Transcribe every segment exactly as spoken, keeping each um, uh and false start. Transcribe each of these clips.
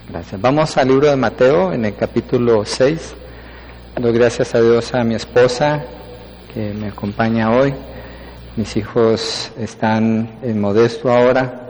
Gracias. Vamos al libro de Mateo, en el capítulo seis. Doy gracias a Dios a mi esposa que me acompaña hoy. Mis hijos están en Modesto ahora.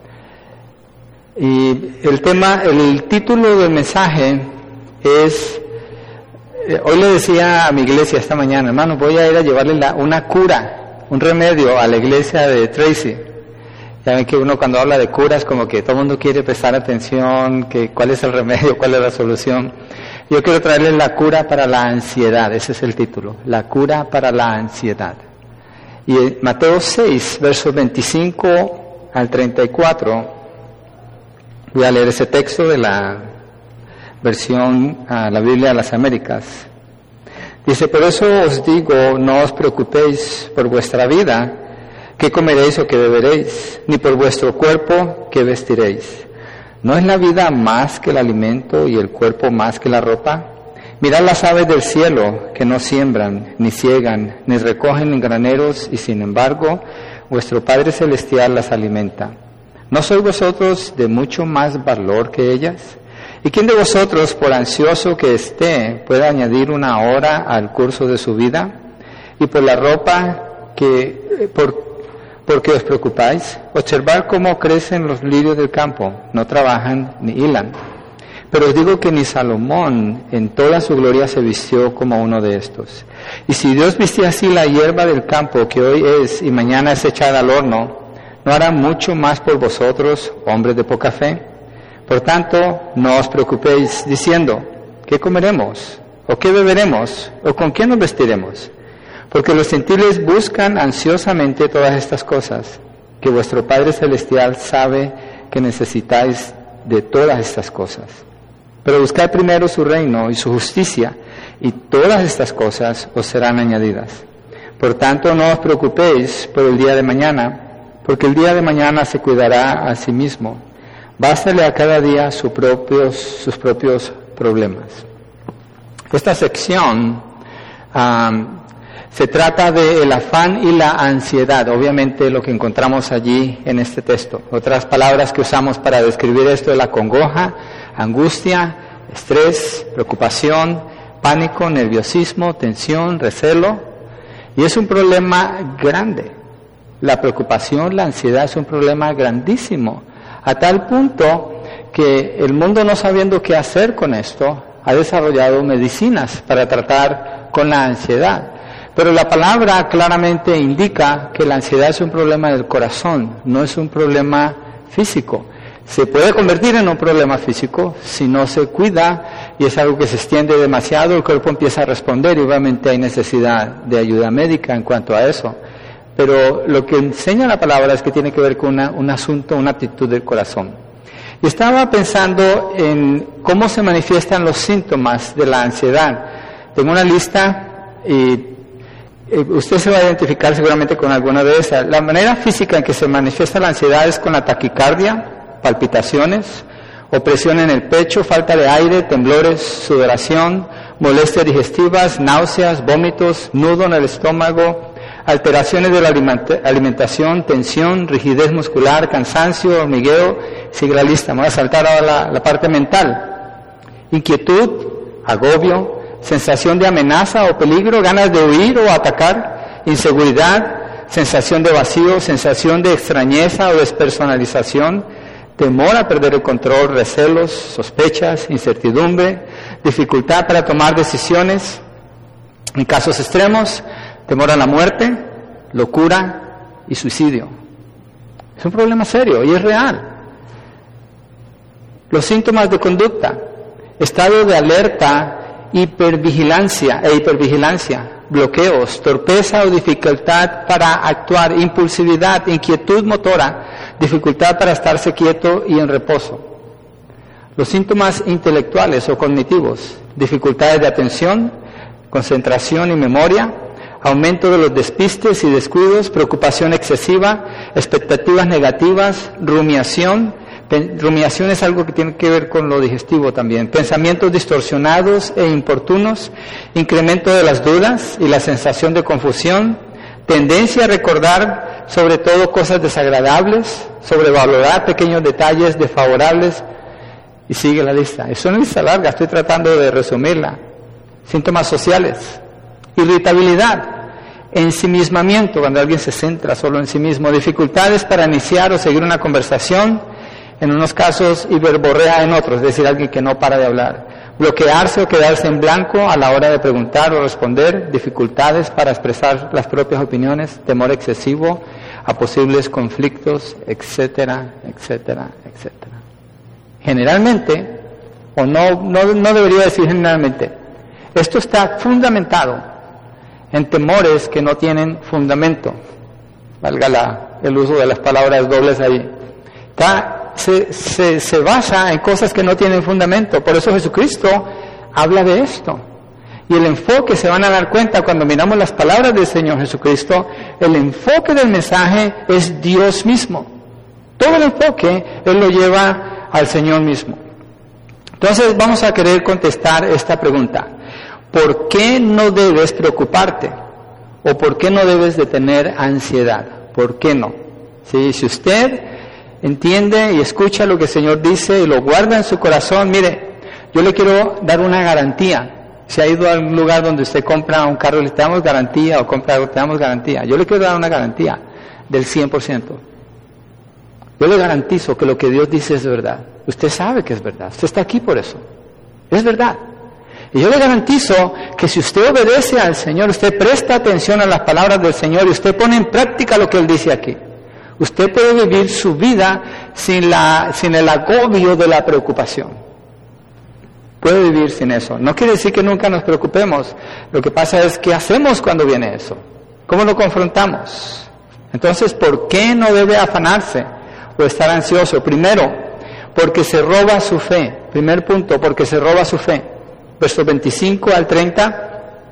Y el tema, el título del mensaje es, eh, hoy le decía a mi iglesia esta mañana, hermano, voy a ir a llevarle la, una cura, un remedio a la iglesia de Tracy. Ya ven que uno cuando habla de curas como que todo el mundo quiere prestar atención, que cuál es el remedio, cuál es la solución. Yo quiero traerles la cura para la ansiedad, ese es el título, la cura para la ansiedad. Y en Mateo seis, versos veinticinco al treinta y cuatro, voy a leer ese texto de la versión a la Biblia de las Américas. Dice, por eso os digo, no os preocupéis por vuestra vida, qué comeréis o qué beberéis, ni por vuestro cuerpo, qué vestiréis. ¿No es la vida más que el alimento y el cuerpo más que la ropa? Mirad las aves del cielo, que no siembran, ni ciegan, ni recogen en graneros, y sin embargo, vuestro Padre Celestial las alimenta. ¿No sois vosotros de mucho más valor que ellas? ¿Y quién de vosotros, por ansioso que esté, puede añadir una hora al curso de su vida? Y por la ropa, que por ¿por qué os preocupáis? Observad cómo crecen los lirios del campo, no trabajan ni hilan. Pero os digo que ni Salomón en toda su gloria se vistió como uno de estos. Y si Dios vistía así la hierba del campo, que hoy es y mañana es echada al horno, ¿no hará mucho más por vosotros, hombres de poca fe? Por tanto, no os preocupéis diciendo, ¿qué comeremos? ¿O qué beberemos? ¿O con qué nos vestiremos? Porque los gentiles buscan ansiosamente todas estas cosas, que vuestro Padre Celestial sabe que necesitáis de todas estas cosas. Pero buscad primero su reino y su justicia, y todas estas cosas os serán añadidas. Por tanto, no os preocupéis por el día de mañana, porque el día de mañana se cuidará a sí mismo. Bástale a cada día sus propios, sus propios problemas. Esta sección um, se trata del afán y la ansiedad, obviamente lo que encontramos allí en este texto. Otras palabras que usamos para describir esto es la congoja, angustia, estrés, preocupación, pánico, nerviosismo, tensión, recelo. Y es un problema grande. La preocupación, la ansiedad es un problema grandísimo, a tal punto que el mundo, no sabiendo qué hacer con esto, ha desarrollado medicinas para tratar con la ansiedad. Pero la palabra claramente indica que la ansiedad es un problema del corazón, no es un problema físico. Se puede convertir en un problema físico si no se cuida y es algo que se extiende demasiado, el cuerpo empieza a responder y obviamente hay necesidad de ayuda médica en cuanto a eso. Pero lo que enseña la palabra es que tiene que ver con una, un asunto, una actitud del corazón. Y estaba pensando en cómo se manifiestan los síntomas de la ansiedad. Tengo una lista y usted se va a identificar seguramente con alguna de esas. La manera física en que se manifiesta la ansiedad es con la taquicardia, palpitaciones, opresión en el pecho, falta de aire, temblores, sudoración, molestias digestivas, náuseas, vómitos, nudo en el estómago, alteraciones de la alimentación, tensión, rigidez muscular, cansancio, hormigueo. Sigue la lista. Me voy a saltar ahora la, la parte mental. Inquietud, agobio, sensación de amenaza o peligro, ganas de huir o atacar, inseguridad, sensación de vacío, sensación de extrañeza o despersonalización, temor a perder el control, recelos, sospechas, incertidumbre, dificultad para tomar decisiones, en casos extremos, temor a la muerte, locura y suicidio. Es un problema serio y es real. Los síntomas de conducta, estado de alerta, hipervigilancia e hipervigilancia, bloqueos, torpeza o dificultad para actuar, impulsividad, inquietud motora, dificultad para estarse quieto y en reposo. Los síntomas intelectuales o cognitivos, dificultades de atención, concentración y memoria, aumento de los despistes y descuidos, preocupación excesiva, expectativas negativas, rumiación. Rumiación es algo que tiene que ver con lo digestivo también. Pensamientos distorsionados e importunos, incremento de las dudas y la sensación de confusión, tendencia a recordar sobre todo cosas desagradables, sobrevalorar pequeños detalles desfavorables Y sigue la lista. Es una lista larga, estoy tratando de resumirla. Síntomas sociales. Irritabilidad. Ensimismamiento, cuando alguien se centra solo en sí mismo. Dificultades para iniciar o seguir una conversación, en unos casos, y verborrea en otros, es decir, alguien que no para de hablar. Bloquearse o quedarse en blanco a la hora de preguntar o responder. Dificultades para expresar las propias opiniones. Temor excesivo a posibles conflictos, etcétera, etcétera, etcétera. Generalmente, o no, no, no debería decir generalmente, esto está fundamentado en temores que no tienen fundamento. Valga la, el uso de las palabras dobles ahí. Está, se, se, se basa en cosas que no tienen fundamento. Por eso Jesucristo habla de esto. Y el enfoque, se van a dar cuenta cuando miramos las palabras del Señor Jesucristo, el enfoque del mensaje es Dios mismo. Todo el enfoque Él lo lleva al Señor mismo. Entonces vamos a querer contestar esta pregunta. ¿Por qué no debes preocuparte? ¿O por qué no debes de tener ansiedad? ¿Por qué no? ¿Sí? Si usted entiende y escucha lo que el Señor dice y lo guarda en su corazón, mire, yo le quiero dar una garantía. Si ha ido a un lugar donde usted compra un carro, le damos garantía, o compra algo, te damos garantía. Yo le quiero dar una garantía del cien por ciento. Yo le garantizo que lo que Dios dice es verdad. Usted sabe que es verdad. Usted está aquí por eso. Es verdad. Y yo le garantizo que si usted obedece al Señor, usted presta atención a las palabras del Señor y usted pone en práctica lo que Él dice aquí, usted puede vivir su vida sin la, sin el agobio de la preocupación. Puede vivir sin eso. No quiere decir que nunca nos preocupemos. Lo que pasa es, ¿qué hacemos cuando viene eso? ¿Cómo lo confrontamos? Entonces, ¿por qué no debe afanarse o estar ansioso? Primero, porque se roba su fe. Primer punto, porque se roba su fe. Versos veinticinco al treinta,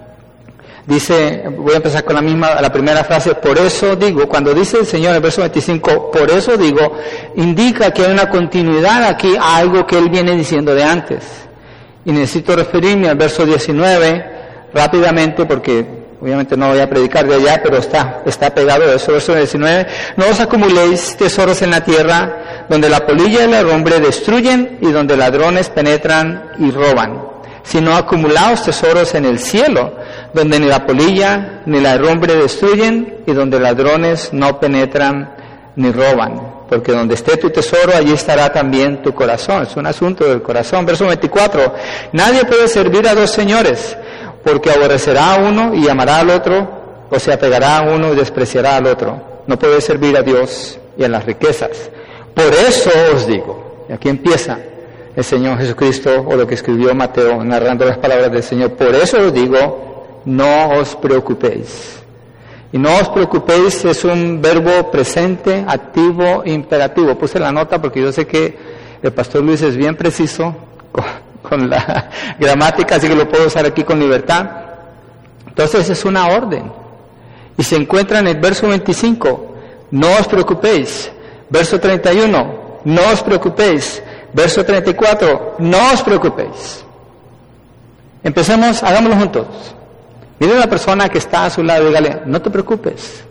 dice, voy a empezar con la misma, la primera frase, por eso digo, cuando dice el Señor en el verso veinticinco, por eso digo, indica que hay una continuidad aquí a algo que Él viene diciendo de antes. Y necesito referirme al verso diecinueve rápidamente, porque obviamente no voy a predicar de allá, pero está, está pegado a eso. Verso diecinueve, no os acumuléis tesoros en la tierra, donde la polilla y la herrumbre destruyen y donde ladrones penetran y roban, sino acumulaos tesoros en el cielo, donde ni la polilla ni la herrumbre destruyen y donde ladrones no penetran ni roban. Porque donde esté tu tesoro, allí estará también tu corazón. Es un asunto del corazón. Verso veinticuatro, nadie puede servir a dos señores, porque aborrecerá a uno y amará al otro, o se apegará a uno y despreciará al otro. No puede servir a Dios y a las riquezas. Por eso os digo, y aquí empieza el Señor Jesucristo, o lo que escribió Mateo, narrando las palabras del Señor, por eso os digo, no os preocupéis. Y no os preocupéis es un verbo presente, activo, imperativo. Puse la nota porque yo sé que el pastor Luis es bien preciso con, con la gramática, así que lo puedo usar aquí con libertad. Entonces es una orden. Y se encuentra en el verso veinticinco, no os preocupéis. Verso treinta y uno, no os preocupéis. Verso treinta y cuatro, no os preocupéis. Empecemos, hagámoslo juntos. Mire a la persona que está a su lado y dígale, no te preocupes.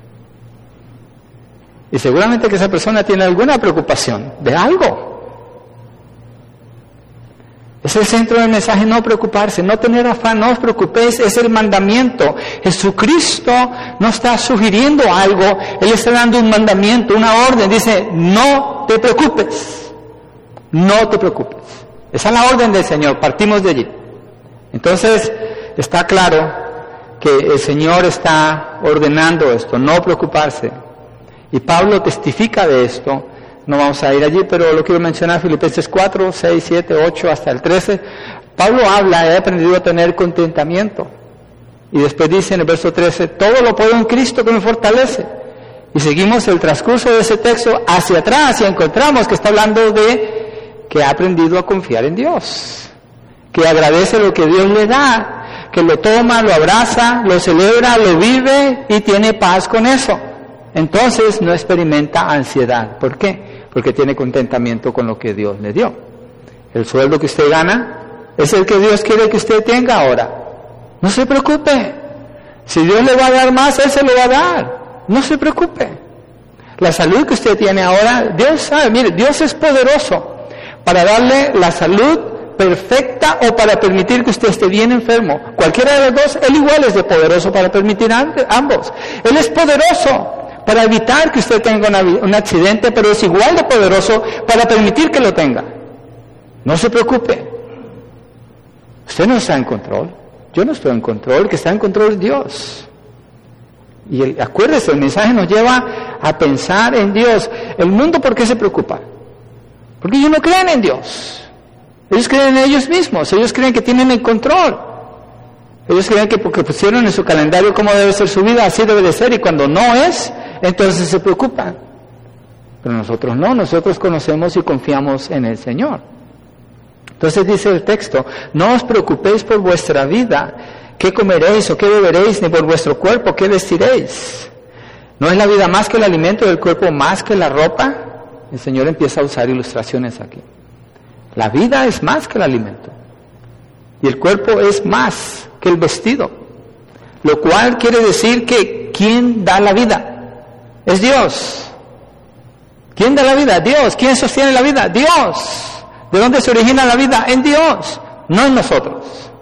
Y seguramente que esa persona tiene alguna preocupación de algo. Es el centro del mensaje, no preocuparse, no tener afán, no os preocupéis, es el mandamiento. Jesucristo no está sugiriendo algo, Él está dando un mandamiento, una orden, dice, no te preocupes. No te preocupes. Esa es la orden del Señor, partimos de allí. Entonces, está claro que el Señor está ordenando esto, no preocuparse. Y Pablo testifica de esto. No vamos a ir allí, pero lo quiero mencionar, Filipenses cuatro, seis, siete, ocho, hasta el trece. Pablo habla, he aprendido a tener contentamiento. Y después dice en el verso trece, todo lo puedo en Cristo que me fortalece. Y seguimos el transcurso de ese texto hacia atrás y encontramos que está hablando de que ha aprendido a confiar en Dios, que agradece lo que Dios le da, que lo toma, lo abraza, lo celebra, lo vive y tiene paz con eso. Entonces no experimenta ansiedad. ¿Por qué? Porque tiene contentamiento con lo que Dios le dio. El sueldo que usted gana es el que Dios quiere que usted tenga ahora. No se preocupe. Si Dios le va a dar más, Él se lo va a dar. No se preocupe. La salud que usted tiene ahora, Dios sabe, mire, Dios es poderoso para darle la salud perfecta o para permitir que usted esté bien enfermo. Cualquiera de los dos, Él igual es de poderoso para permitir ambos. Él es poderoso para evitar que usted tenga una, un accidente, pero es igual de poderoso para permitir que lo tenga. No se preocupe. Usted no está en control. Yo no estoy en control. El que está en control es Dios. Y el, acuérdese, el mensaje nos lleva a pensar en Dios. El mundo, ¿por qué se preocupa? Porque ellos no creen en Dios. Ellos creen en ellos mismos. Ellos creen que tienen el control. Ellos creen que porque pusieron en su calendario cómo debe ser su vida, así debe de ser. Y cuando no es, entonces se preocupan. Pero nosotros no. Nosotros conocemos y confiamos en el Señor. Entonces dice el texto, no os preocupéis por vuestra vida, qué comeréis o qué beberéis, ni por vuestro cuerpo, qué vestiréis. ¿No es la vida más que el alimento, del cuerpo más que la ropa? El Señor empieza a usar ilustraciones aquí. La vida es más que el alimento, y el cuerpo es más que el vestido, lo cual quiere decir que ¿quién da la vida? Es Dios. ¿Quién da la vida? Dios. ¿Quién sostiene la vida? Dios. ¿De dónde se origina la vida? En Dios, no en nosotros.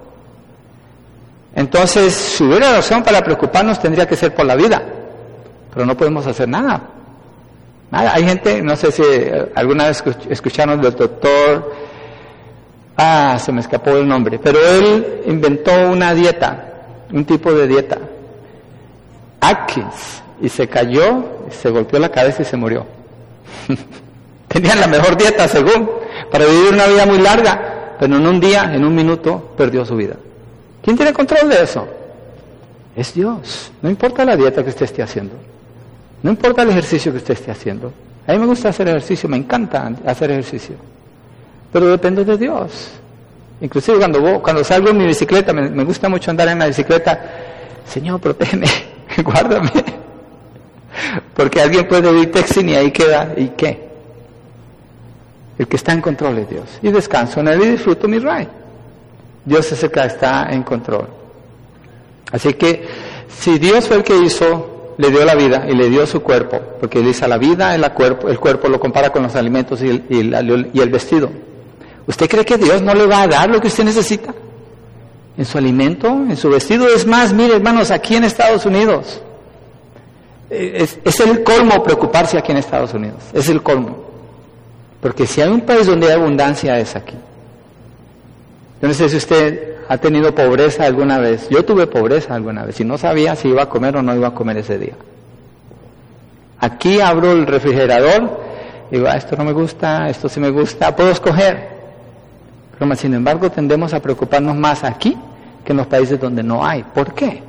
Entonces, si hubiera razón para preocuparnos, tendría que ser por la vida, pero no podemos hacer nada. Nada. Hay gente, no sé si alguna vez escucharon del doctor, ah, se me escapó el nombre, pero él inventó una dieta, un tipo de dieta, Atkins, y se cayó, se golpeó la cabeza y se murió. Tenían la mejor dieta, según, para vivir una vida muy larga, pero en un día, en un minuto, perdió su vida. ¿Quién tiene control de eso? Es Dios. No importa la dieta que usted esté haciendo, no importa el ejercicio que usted esté haciendo. A mí me gusta hacer ejercicio, me encanta hacer ejercicio, pero dependo de Dios. Inclusive cuando, voy, cuando salgo en mi bicicleta, me, me gusta mucho andar en la bicicleta. Señor, protégeme, guárdame, porque alguien puede ir texting y ahí queda, ¿y qué? El que está en control es Dios. Y descanso en Él y disfruto mi ride. Dios es el que está en control. Así que, si Dios fue el que hizo, le dio la vida y le dio su cuerpo, porque Él hizo la vida, el cuerpo, el cuerpo lo compara con los alimentos y el, y, el, y el vestido. ¿Usted cree que Dios no le va a dar lo que usted necesita? En su alimento, en su vestido. Es más, mire hermanos, aquí en Estados Unidos, es, es el colmo preocuparse aquí en Estados Unidos. Es el colmo. Porque si hay un país donde hay abundancia es aquí. Yo no sé si usted ha tenido pobreza alguna vez. Yo tuve pobreza alguna vez y no sabía si iba a comer o no iba a comer ese día. Aquí abro el refrigerador y digo, ah, esto no me gusta, esto sí me gusta, puedo escoger. Pero sin embargo tendemos a preocuparnos más aquí que en los países donde no hay. ¿Por qué?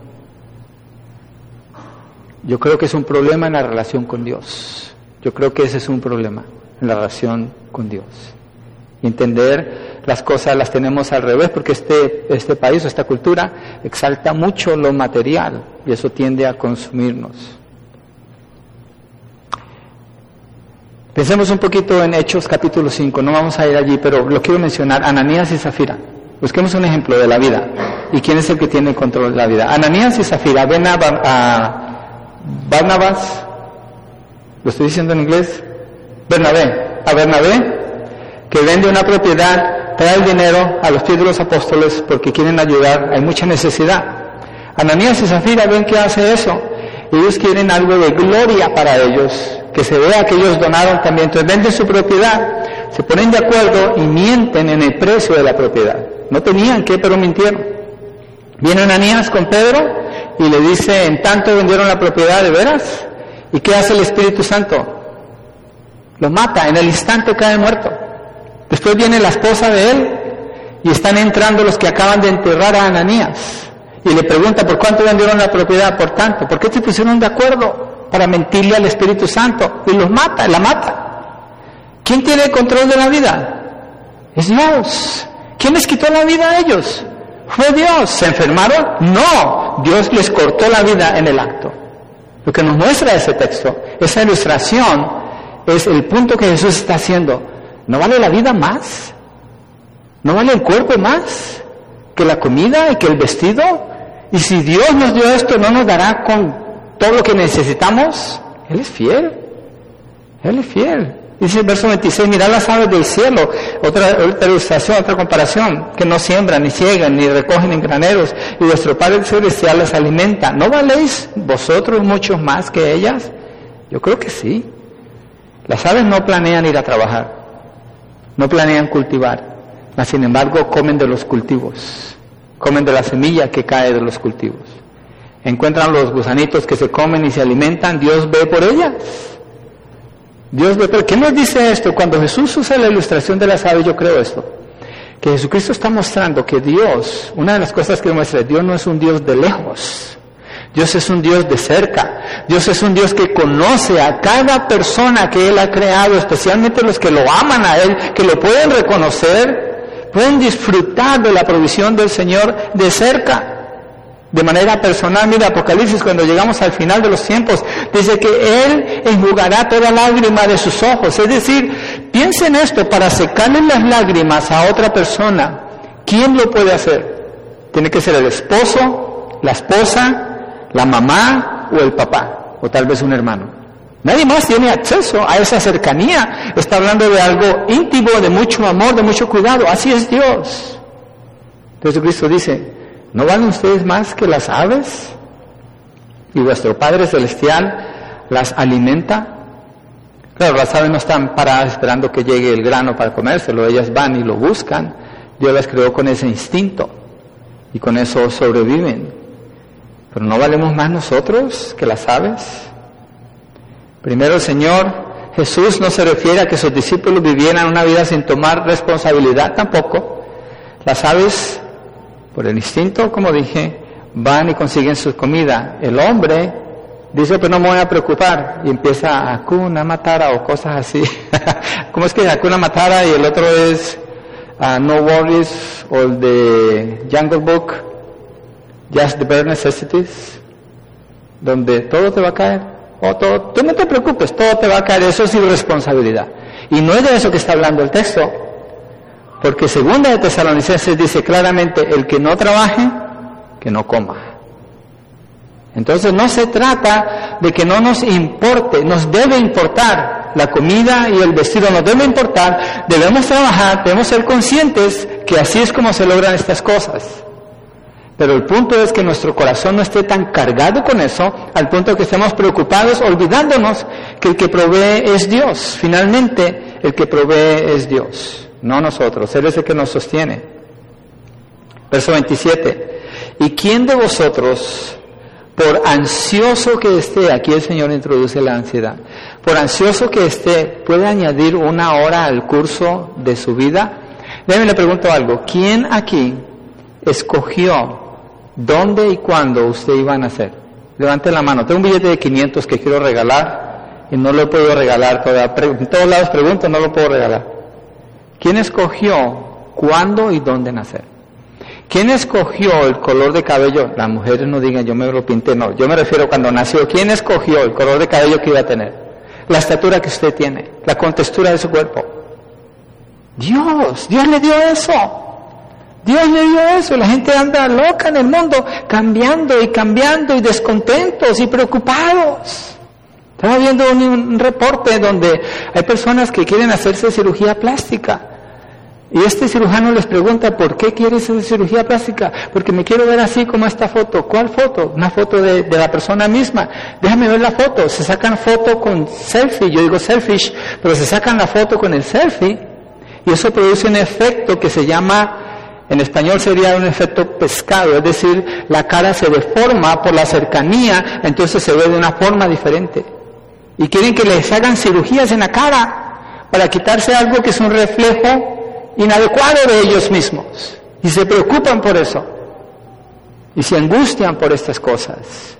Yo creo que es un problema en la relación con Dios. Yo creo que ese es un problema en la relación con Dios. Entender las cosas las tenemos al revés, porque este, este país o esta cultura exalta mucho lo material y eso tiende a consumirnos. Pensemos un poquito en Hechos capítulo cinco, no vamos a ir allí, pero lo quiero mencionar, Ananías y Zafira. Busquemos un ejemplo de la vida. ¿Y quién es el que tiene el control de la vida? Ananías y Zafira ven a, a Barnabas, ¿lo estoy diciendo en inglés? Bernabé, a Bernabé, que vende una propiedad, trae el dinero a los pies de los apóstoles porque quieren ayudar, hay mucha necesidad. Ananías y Zafira ven que hace eso, ellos quieren algo de gloria para ellos, que se vea que ellos donaron también, entonces venden su propiedad, se ponen de acuerdo y mienten en el precio de la propiedad. No tenían que, pero mintieron. Viene Ananías con Pedro y le dice, en tanto vendieron la propiedad, ¿de veras? ¿Y qué hace el Espíritu Santo? Lo mata, en el instante cae muerto. Después viene la esposa de él y están entrando los que acaban de enterrar a Ananías y le pregunta por cuánto vendieron la propiedad, por tanto. ¿Por qué se pusieron de acuerdo para mentirle al Espíritu Santo? Y los mata, la mata. ¿Quién tiene el control de la vida? Es Dios. ¿Quién les quitó la vida a ellos? ¿Fue Dios? ¿Se enfermaron? No, Dios les cortó la vida en el acto. Lo que nos muestra ese texto, esa ilustración, es el punto que Jesús está haciendo. ¿No vale la vida más? ¿No vale el cuerpo más que la comida y que el vestido? Y si Dios nos dio esto, ¿no nos dará con todo lo que necesitamos? Él es fiel. Él es fiel. Dice el verso veintiséis, mirad las aves del cielo, otra, otra ilustración, otra comparación, que no siembran, ni ciegan, ni recogen en graneros, y vuestro Padre Celestial las alimenta. ¿No valéis vosotros mucho más que ellas? Yo creo que sí. Las aves no planean ir a trabajar, no planean cultivar, mas sin embargo comen de los cultivos, comen de la semilla que cae de los cultivos. Encuentran los gusanitos que se comen y se alimentan, Dios ve por ellas. Dios ve, pero ¿qué nos dice esto? Cuando Jesús usa la ilustración de las aves, yo creo esto, que Jesucristo está mostrando que Dios, una de las cosas que muestra, Dios no es un Dios de lejos, Dios es un Dios de cerca, Dios es un Dios que conoce a cada persona que Él ha creado, especialmente los que lo aman a Él, que lo pueden reconocer, pueden disfrutar de la provisión del Señor de cerca. De manera personal, mira Apocalipsis, cuando llegamos al final de los tiempos, dice que Él enjugará toda lágrima de sus ojos. Es decir, piensen esto, para secarle las lágrimas a otra persona, ¿quién lo puede hacer? Tiene que ser el esposo, la esposa, la mamá o el papá, o tal vez un hermano. Nadie más tiene acceso a esa cercanía. Está hablando de algo íntimo, de mucho amor, de mucho cuidado. Así es Dios. Jesucristo dice, ¿no valen ustedes más que las aves? Y vuestro Padre Celestial las alimenta. Claro, las aves no están paradas esperando que llegue el grano para comérselo, ellas van y lo buscan. Dios las creó con ese instinto y con eso sobreviven. Pero ¿no valemos más nosotros que las aves? Primero, el Señor Jesús no se refiere a que sus discípulos vivieran una vida sin tomar responsabilidad tampoco. Las aves, por el instinto, como dije, van y consiguen su comida. El hombre dice, pero no me voy a preocupar, y empieza a Hakuna Matata o cosas así. ¿Cómo es que Hakuna Matata y el otro es uh, No Worries, o el de Jungle Book, Just the Bare Necessities, donde todo te va a caer, o todo, tú no te preocupes, todo te va a caer, eso es irresponsabilidad. Y no es de eso que está hablando el texto. Porque segunda de Tesalonicenses dice claramente, el que no trabaje, que no coma. Entonces no se trata de que no nos importe, nos debe importar la comida y el vestido, nos debe importar, debemos trabajar, debemos ser conscientes que así es como se logran estas cosas. Pero el punto es que nuestro corazón no esté tan cargado con eso, al punto que estemos preocupados, olvidándonos que el que provee es Dios. Finalmente, el que provee es Dios. No nosotros, Él es el que nos sostiene. Verso veintisiete. ¿Y quién de vosotros, por ansioso que esté, aquí el Señor introduce la ansiedad, por ansioso que esté, puede añadir una hora al curso de su vida? Déjame le pregunto algo. ¿Quién aquí escogió dónde y cuándo usted iba a nacer? Levante la mano. Tengo un billete de quinientos que quiero regalar y no lo puedo regalar todavía. En todos lados pregunto, no lo puedo regalar. ¿Quién escogió cuándo y dónde nacer? ¿Quién escogió el color de cabello? Las mujeres no digan, yo me lo pinté, no. Yo me refiero cuando nació. ¿Quién escogió el color de cabello que iba a tener? La estatura que usted tiene, la contextura de su cuerpo. Dios, Dios le dio eso. Dios le dio eso. La gente anda loca en el mundo, cambiando y cambiando y descontentos y preocupados. Estaba viendo un, un reporte donde hay personas que quieren hacerse cirugía plástica. Y este cirujano les pregunta, ¿por qué quieres hacer cirugía plástica? Porque me quiero ver así como esta foto. ¿Cuál foto? Una foto de, de la persona misma. Déjame ver la foto. Se sacan foto con selfie. Yo digo selfish, pero se sacan la foto con el selfie. Y eso produce un efecto que se llama, en español sería un efecto pescado. Es decir, la cara se deforma por la cercanía, entonces se ve de una forma diferente. Y quieren que les hagan cirugías en la cara para quitarse algo que es un reflejo inadecuado de ellos mismos. Y se preocupan por eso. Y se angustian por estas cosas.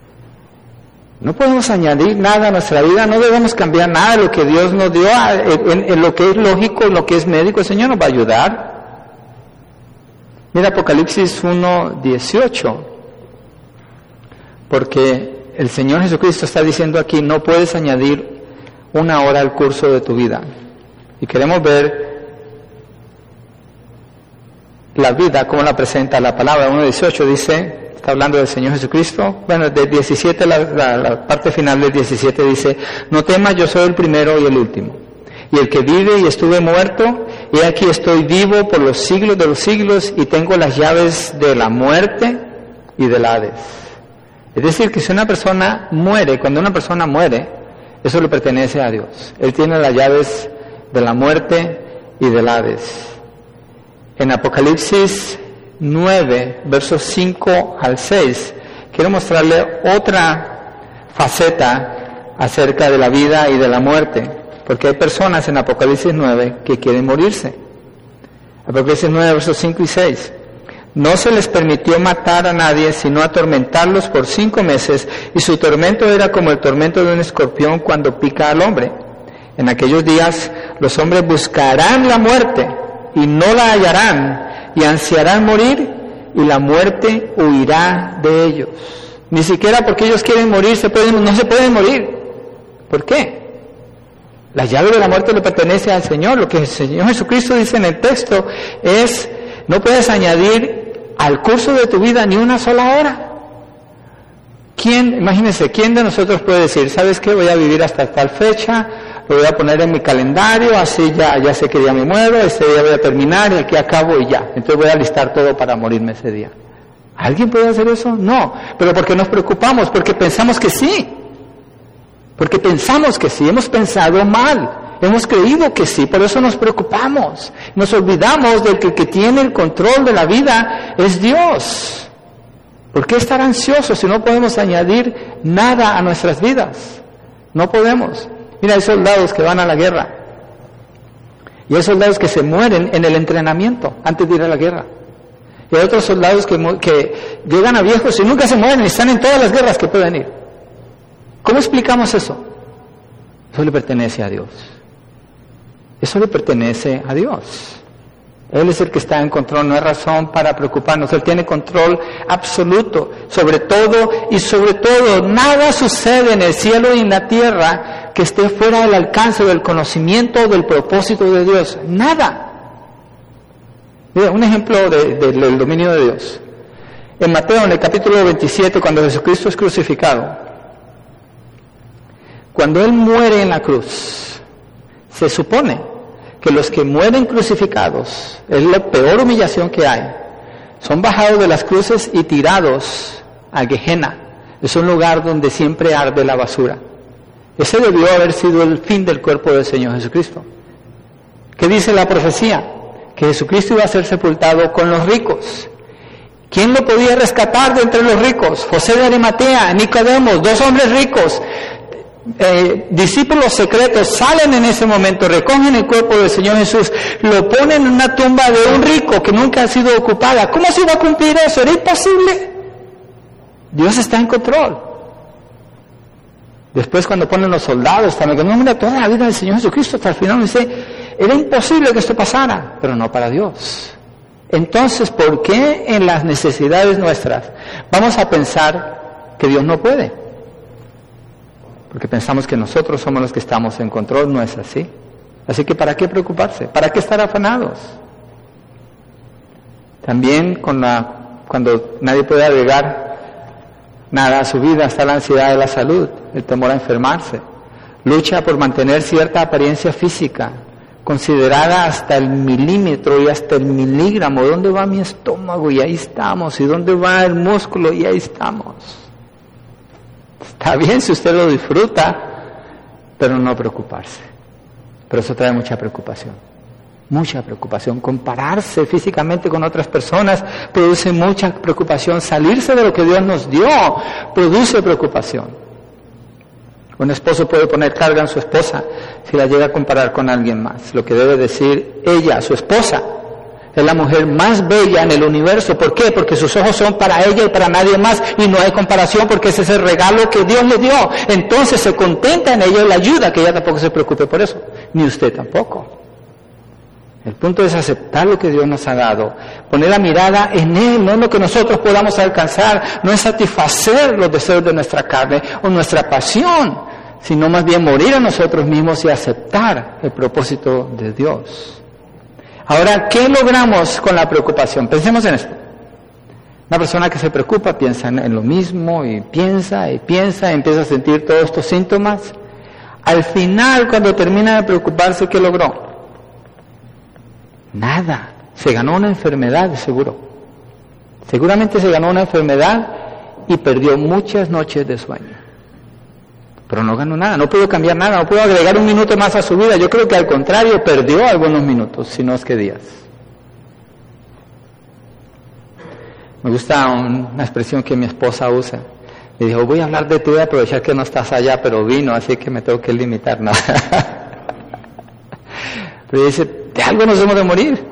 No podemos añadir nada a nuestra vida, no debemos cambiar nada de lo que Dios nos dio, en, en lo que es lógico, en lo que es médico. El Señor nos va a ayudar. Mira Apocalipsis uno dieciocho. Porque el Señor Jesucristo está diciendo aquí, no puedes añadir una hora al curso de tu vida. Y queremos ver la vida, como la presenta la palabra. uno dieciocho dice, está hablando del Señor Jesucristo. Bueno, del diecisiete, la, la, la parte final del diecisiete dice, no temas, yo soy el primero y el último. y el que vive y estuve muerto, y aquí estoy vivo por los siglos de los siglos y tengo las llaves de la muerte y del Hades. Es decir, que si una persona muere, cuando una persona muere, eso le pertenece a Dios. Él tiene las llaves de la muerte y del Hades. En Apocalipsis nueve, versos cinco al seis, quiero mostrarle otra faceta acerca de la vida y de la muerte, porque hay personas en Apocalipsis nueve que quieren morirse. Apocalipsis nueve, versos cinco y seis. No se les permitió matar a nadie, sino atormentarlos por cinco meses, y su tormento era como el tormento de un escorpión cuando pica al hombre. En aquellos días los hombres buscarán la muerte, y no la hallarán, y ansiarán morir, y la muerte huirá de ellos. Ni siquiera porque ellos quieren morir, se pueden, no se pueden morir. ¿Por qué? La llave de la muerte le pertenece al Señor. Lo que el Señor Jesucristo dice en el texto es, no puedes añadir al curso de tu vida ni una sola hora. ¿Quién, imagínense, quién de nosotros puede decir, ¿sabes qué? Voy a vivir hasta tal fecha, lo voy a poner en mi calendario, así ya, ya sé qué día me muero, ese día voy a terminar y aquí acabo y ya. Entonces voy a listar todo para morirme ese día. ¿Alguien puede hacer eso? No. ¿Pero por qué nos preocupamos? Porque pensamos que sí. Porque pensamos que sí, hemos pensado mal. Hemos creído que sí, por eso nos preocupamos. Nos olvidamos de que el que tiene el control de la vida es Dios. ¿Por qué estar ansiosos si no podemos añadir nada a nuestras vidas? No podemos. Mira, hay soldados que van a la guerra. Y hay soldados que se mueren en el entrenamiento antes de ir a la guerra. Y hay otros soldados que, que llegan a viejos y nunca se mueren y están en todas las guerras que pueden ir. ¿Cómo explicamos eso? Eso le pertenece a Dios. Eso le pertenece a Dios. Él es el que está en control, no hay razón para preocuparnos. Él tiene control absoluto sobre todo y sobre todo. Nada sucede en el cielo y en la tierra que esté fuera del alcance del conocimiento del propósito de Dios. Nada. Mira, un ejemplo de, de, del dominio de Dios. En Mateo, en el capítulo veintisiete, cuando Jesucristo es crucificado, cuando Él muere en la cruz, se supone que los que mueren crucificados, es la peor humillación que hay, son bajados de las cruces y tirados a Gehenna. Es un lugar donde siempre arde la basura. Ese debió haber sido el fin del cuerpo del Señor Jesucristo. ¿Qué dice la profecía? Que Jesucristo iba a ser sepultado con los ricos. ¿Quién lo podía rescatar de entre los ricos? José de Arimatea, Nicodemo, dos hombres ricos. Eh, discípulos secretos salen en ese momento, recogen el cuerpo del Señor Jesús, lo ponen en una tumba de un rico que nunca ha sido ocupada. ¿Cómo se iba a cumplir eso? Era imposible. Dios está en control. Después cuando ponen los soldados también, que no, mira, toda la vida del Señor Jesucristo hasta el final, dice, era imposible que esto pasara, pero no para Dios. Entonces, ¿por qué en las necesidades nuestras vamos a pensar que Dios no puede? Porque pensamos que nosotros somos los que estamos en control, no es así. Así que ¿para qué preocuparse? ¿Para qué estar afanados? También con la, cuando nadie puede agregar nada a su vida, está la ansiedad de la salud, el temor a enfermarse. Lucha por mantener cierta apariencia física, considerada hasta el milímetro y hasta el miligramo. ¿Dónde va mi estómago? Y ahí estamos. ¿Y dónde va el músculo? Y ahí estamos. Está bien si usted lo disfruta, pero no preocuparse. Pero eso trae mucha preocupación, mucha preocupación. Compararse físicamente con otras personas produce mucha preocupación. Salirse de lo que Dios nos dio produce preocupación. Un esposo puede poner carga en su esposa si la llega a comparar con alguien más. Lo que debe decir ella, su esposa, es la mujer más bella en el universo. ¿Por qué? Porque sus ojos son para ella y para nadie más, y no hay comparación porque ese es el regalo que Dios le dio. Entonces se contenta en ella y la ayuda, que ella tampoco se preocupe por eso, ni usted tampoco. El punto es aceptar lo que Dios nos ha dado, poner la mirada en Él, no en lo que nosotros podamos alcanzar, no es satisfacer los deseos de nuestra carne o nuestra pasión, sino más bien morir a nosotros mismos y aceptar el propósito de Dios. Ahora, ¿qué logramos con la preocupación? Pensemos en esto. Una persona que se preocupa piensa en lo mismo y piensa y piensa y empieza a sentir todos estos síntomas. Al final, cuando termina de preocuparse, ¿qué logró? Nada. Se ganó una enfermedad, seguro. Seguramente se ganó una enfermedad y perdió muchas noches de sueño. Pero no ganó nada, no pudo cambiar nada, no pudo agregar un minuto más a su vida. Yo creo que al contrario, perdió algunos minutos, si no es que días. Me gusta una expresión que mi esposa usa. Le dijo, voy a hablar de ti, voy a aprovechar que no estás allá, pero vino, así que me tengo que limitar. No. Pero dice, de algo nos hemos de morir.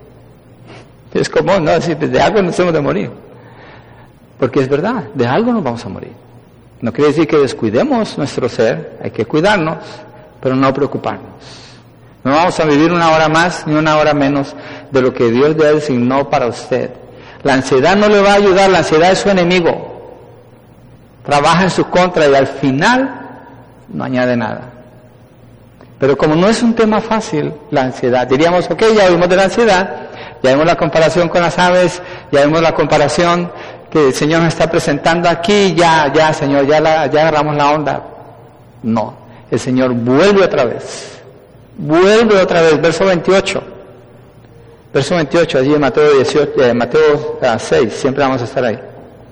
Es común, ¿no? Decir, de algo nos hemos de morir. Porque es verdad, de algo nos vamos a morir. No quiere decir que descuidemos nuestro ser, hay que cuidarnos, pero no preocuparnos. No vamos a vivir una hora más ni una hora menos de lo que Dios ya designó para usted. La ansiedad no le va a ayudar, la ansiedad es su enemigo. Trabaja en su contra y al final no añade nada. Pero como no es un tema fácil, la ansiedad, diríamos, ok, ya oímos de la ansiedad, ya vimos la comparación con las aves, ya vimos la comparación que el Señor nos está presentando aquí, ya, ya, Señor, ya, la, ya agarramos la onda. No, el Señor vuelve otra vez, vuelve otra vez, verso veintiocho. Verso veintiocho, allí en Mateo dieciocho, eh, Mateo seis, siempre vamos a estar ahí.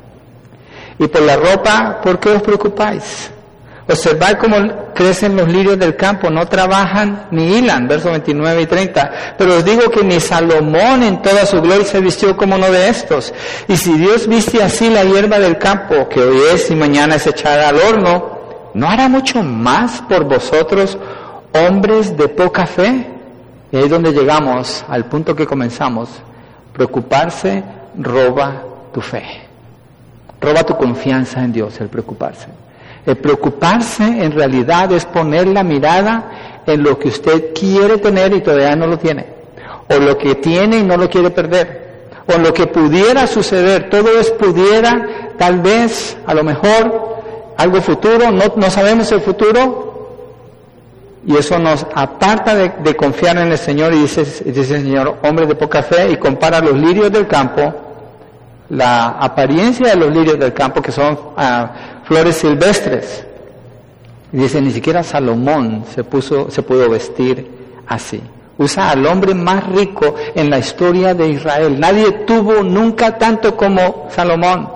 Y por la ropa, ¿por qué os preocupáis? Observad cómo crecen los lirios del campo, no trabajan ni hilan, versos veintinueve y treinta. Pero os digo que ni Salomón en toda su gloria se vistió como uno de estos. Y si Dios viste así la hierba del campo, que hoy es y mañana es echada al horno, ¿no hará mucho más por vosotros, hombres de poca fe? Y ahí es donde llegamos al punto que comenzamos. Preocuparse roba tu fe. Roba tu confianza en Dios, el preocuparse. El preocuparse en realidad es poner la mirada en lo que usted quiere tener y todavía no lo tiene, o lo que tiene y no lo quiere perder, o lo que pudiera suceder. Todo es pudiera, tal vez, a lo mejor, algo futuro, no, no sabemos el futuro, y eso nos aparta de, de confiar en el Señor. Y dice, dice el Señor, hombre de poca fe, y compara los lirios del campo, la apariencia de los lirios del campo, que son uh, flores silvestres. Y dice, ni siquiera Salomón se puso, se pudo vestir así. Usa al hombre más rico en la historia de Israel. Nadie tuvo nunca tanto como Salomón.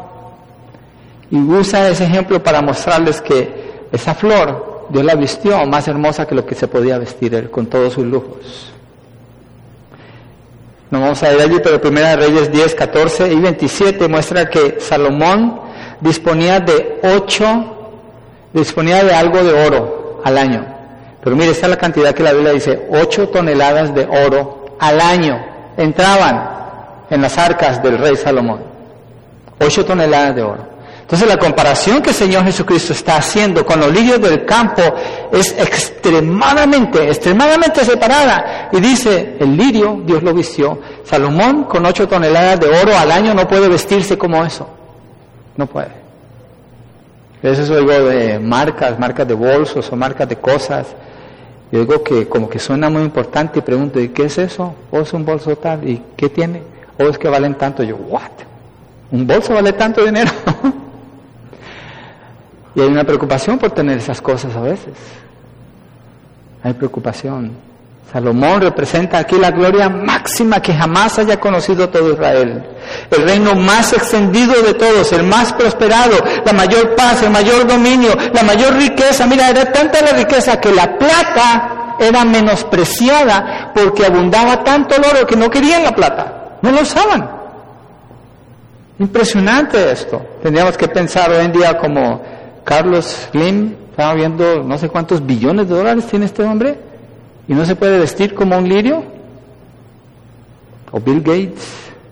Y usa ese ejemplo para mostrarles que esa flor, Dios la vistió más hermosa que lo que se podía vestir él, con todos sus lujos. No vamos a ir allí, pero Primera de Reyes diez, catorce y veintisiete muestra que Salomón disponía de ocho, disponía de algo de oro al año. Pero mire, esta es la cantidad que la Biblia dice, ocho toneladas de oro al año entraban en las arcas del rey Salomón. Ocho toneladas de oro. Entonces la comparación que el Señor Jesucristo está haciendo con los lirios del campo es extremadamente, extremadamente separada. Y dice, el lirio, Dios lo vistió. Salomón con ocho toneladas de oro al año no puede vestirse como eso. No puede. A veces oigo de marcas, marcas de bolsos o marcas de cosas. Yo digo que como que suena muy importante y pregunto, ¿y qué es eso? ¿O es un bolso tal? ¿Y qué tiene? ¿O es que valen tanto? Yo, ¿what? ¿Un bolso vale tanto dinero? Y hay una preocupación por tener esas cosas a veces. Hay preocupación. Salomón representa aquí la gloria máxima que jamás haya conocido todo Israel. El reino más extendido de todos, el más prosperado, la mayor paz, el mayor dominio, la mayor riqueza. Mira, era tanta la riqueza que la plata era menospreciada porque abundaba tanto el oro que no querían la plata. No lo usaban. Impresionante esto. Tendríamos que pensar hoy en día como Carlos Slim, estaba viendo no sé cuántos billones de dólares tiene este hombre y no se puede vestir como un lirio. O Bill Gates.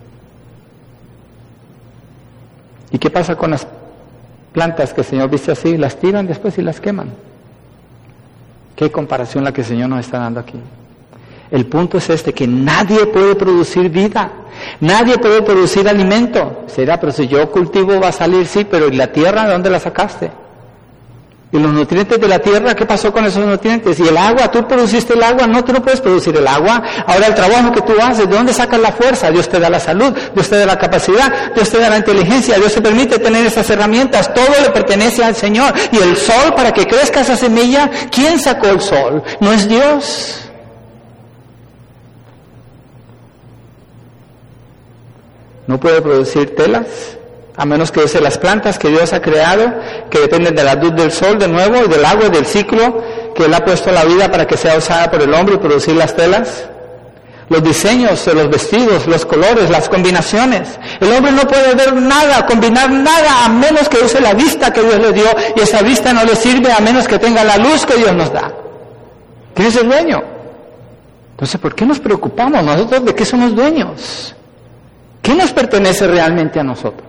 ¿Y qué pasa con las plantas que el Señor viste así? Las tiran después y las queman. ¿Qué comparación la que el Señor nos está dando aquí? El punto es este, que nadie puede producir vida. Nadie puede producir alimento. Será, pero si yo cultivo va a salir, sí, pero ¿y la tierra de dónde la sacaste? ¿Y los nutrientes de la tierra? ¿Qué pasó con esos nutrientes? ¿Y el agua? ¿Tú produciste el agua? No, tú no puedes producir el agua. Ahora el trabajo que tú haces, ¿de dónde sacas la fuerza? Dios te da la salud, Dios te da la capacidad, Dios te da la inteligencia, Dios te permite tener esas herramientas. Todo le pertenece al Señor. Y el sol, para que crezca esa semilla, ¿quién sacó el sol? ¿No es Dios? No puede producir telas, a menos que use las plantas que Dios ha creado, que dependen de la luz del sol de nuevo, y del agua y del ciclo que Él ha puesto a la vida para que sea usada por el hombre y producir las telas. Los diseños de los vestidos, los colores, las combinaciones. El hombre no puede ver nada, combinar nada, a menos que use la vista que Dios le dio, y esa vista no le sirve a menos que tenga la luz que Dios nos da. ¿Quién es el dueño? Entonces, ¿por qué nos preocupamos nosotros de qué somos dueños? ¿Qué nos pertenece realmente a nosotros?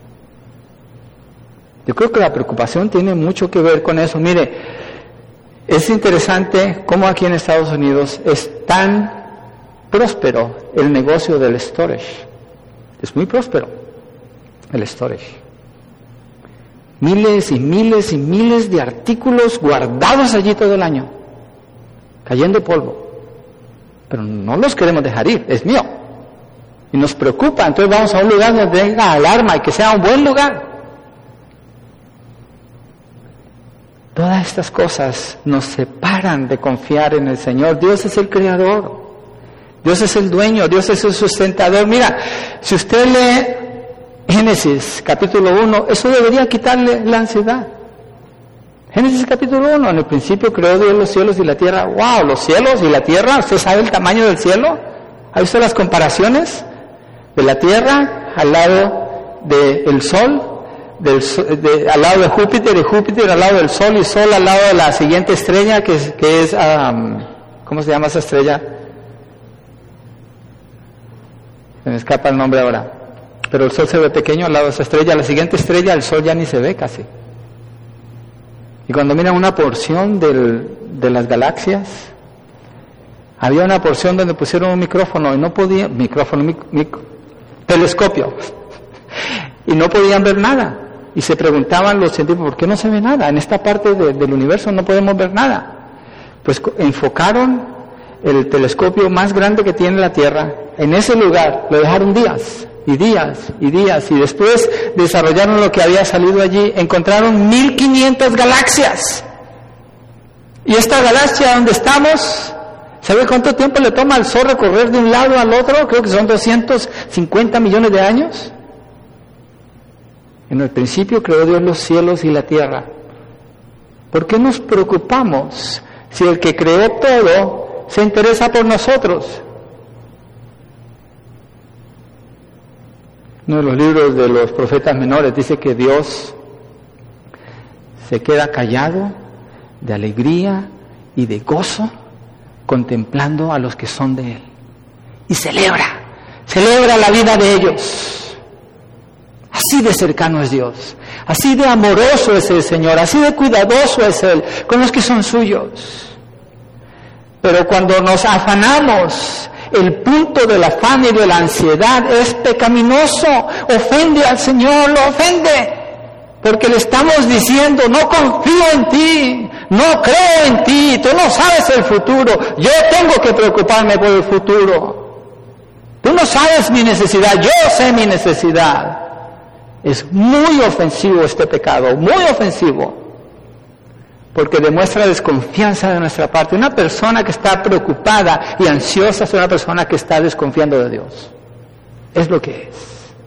Yo creo que la preocupación tiene mucho que ver con eso. Mire, es interesante cómo aquí en Estados Unidos es tan próspero el negocio del storage. Es muy próspero el storage. Miles y miles y miles de artículos guardados allí todo el año, cayendo polvo. Pero no los queremos dejar ir, es mío. Y nos preocupa, entonces vamos a un lugar donde tenga alarma y que sea un buen lugar. Todas estas cosas nos separan de confiar en el Señor. Dios es el creador, Dios es el dueño, Dios es el sustentador. Mira, si usted lee Génesis capítulo uno, eso debería quitarle la ansiedad. Génesis capítulo uno, en el principio creó Dios los cielos y la tierra. ¡Wow! Los cielos y la tierra, ¿usted sabe el tamaño del cielo? ¿Ha visto las comparaciones? De la tierra al lado del sol, del, de, al lado de Júpiter, y Júpiter al lado del sol, y sol al lado de la siguiente estrella, que es, que es um, ¿cómo se llama esa estrella? Se me escapa el nombre ahora. Pero el sol se ve pequeño al lado de esa estrella. La siguiente estrella, el sol ya ni se ve casi. Y cuando miran una porción del, de las galaxias, había una porción donde pusieron un micrófono y no podían, micrófono, mic, mic, telescopio, y no podían ver nada. Y se preguntaban los científicos, ¿por qué no se ve nada? En esta parte de, del universo no podemos ver nada. Pues enfocaron el telescopio más grande que tiene la Tierra en ese lugar, lo dejaron días y días y días, y después desarrollaron lo que había salido allí. Encontraron mil quinientas galaxias. Y esta galaxia donde estamos, ¿sabe cuánto tiempo le toma al Sol recorrer de un lado al otro? Creo que son doscientos cincuenta millones de años. En el principio creó Dios los cielos y la tierra. ¿Por qué nos preocupamos si el que creó todo se interesa por nosotros? Uno de los libros de los profetas menores dice que Dios se queda callado de alegría y de gozo contemplando a los que son de Él. Y celebra, celebra la vida de ellos. Así de cercano es Dios, así de amoroso es el Señor, así de cuidadoso es Él con los que son suyos. Pero cuando nos afanamos, el punto del afán y de la ansiedad es pecaminoso, ofende al Señor, lo ofende, porque le estamos diciendo, no confío en ti, no creo en ti, tú no sabes el futuro, yo tengo que preocuparme por el futuro. Tú no sabes mi necesidad, yo sé mi necesidad. Es muy ofensivo este pecado, muy ofensivo, porque demuestra desconfianza de nuestra parte. Una persona que está preocupada y ansiosa es una persona que está desconfiando de Dios. Es lo que es.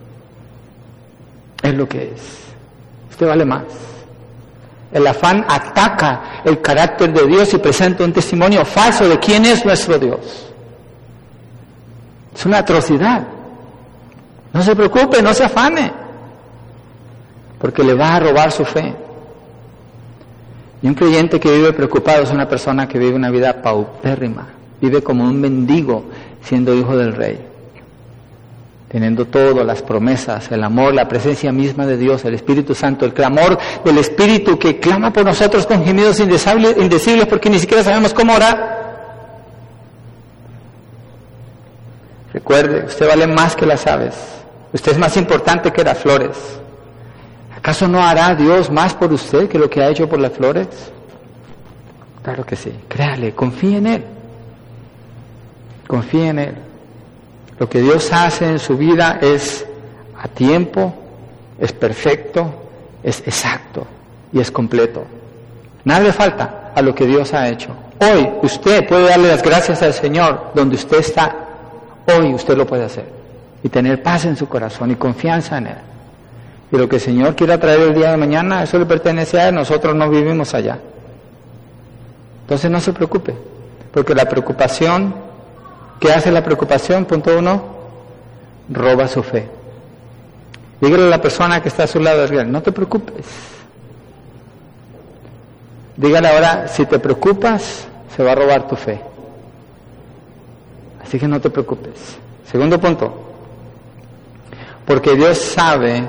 Es lo que es. Usted vale más. El afán ataca el carácter de Dios y presenta un testimonio falso de quién es nuestro Dios. Es una atrocidad. No se preocupe, no se afane, porque le va a robar su fe. Y un creyente que vive preocupado es una persona que vive una vida paupérrima, vive como un mendigo siendo hijo del Rey, teniendo todas las promesas, el amor, la presencia misma de Dios, el Espíritu Santo, el clamor del Espíritu que clama por nosotros con gemidos indecibles porque ni siquiera sabemos cómo orar. Recuerde, usted vale más que las aves, usted es más importante que las flores. ¿Acaso no hará Dios más por usted que lo que ha hecho por las flores? Claro que sí. Créale, confíe en Él. Confíe en Él. Lo que Dios hace en su vida es a tiempo, es perfecto, es exacto y es completo. Nada le falta a lo que Dios ha hecho. Hoy usted puede darle las gracias al Señor donde usted está. Hoy usted lo puede hacer y tener paz en su corazón y confianza en Él. Y lo que el Señor quiera traer el día de mañana, eso le pertenece a Él, nosotros no vivimos allá. Entonces no se preocupe, porque la preocupación, ¿qué hace la preocupación? Punto uno, roba su fe. Dígale a la persona que está a su lado, no te preocupes. Dígale ahora, si te preocupas, se va a robar tu fe. Así que no te preocupes. Segundo punto, porque Dios sabe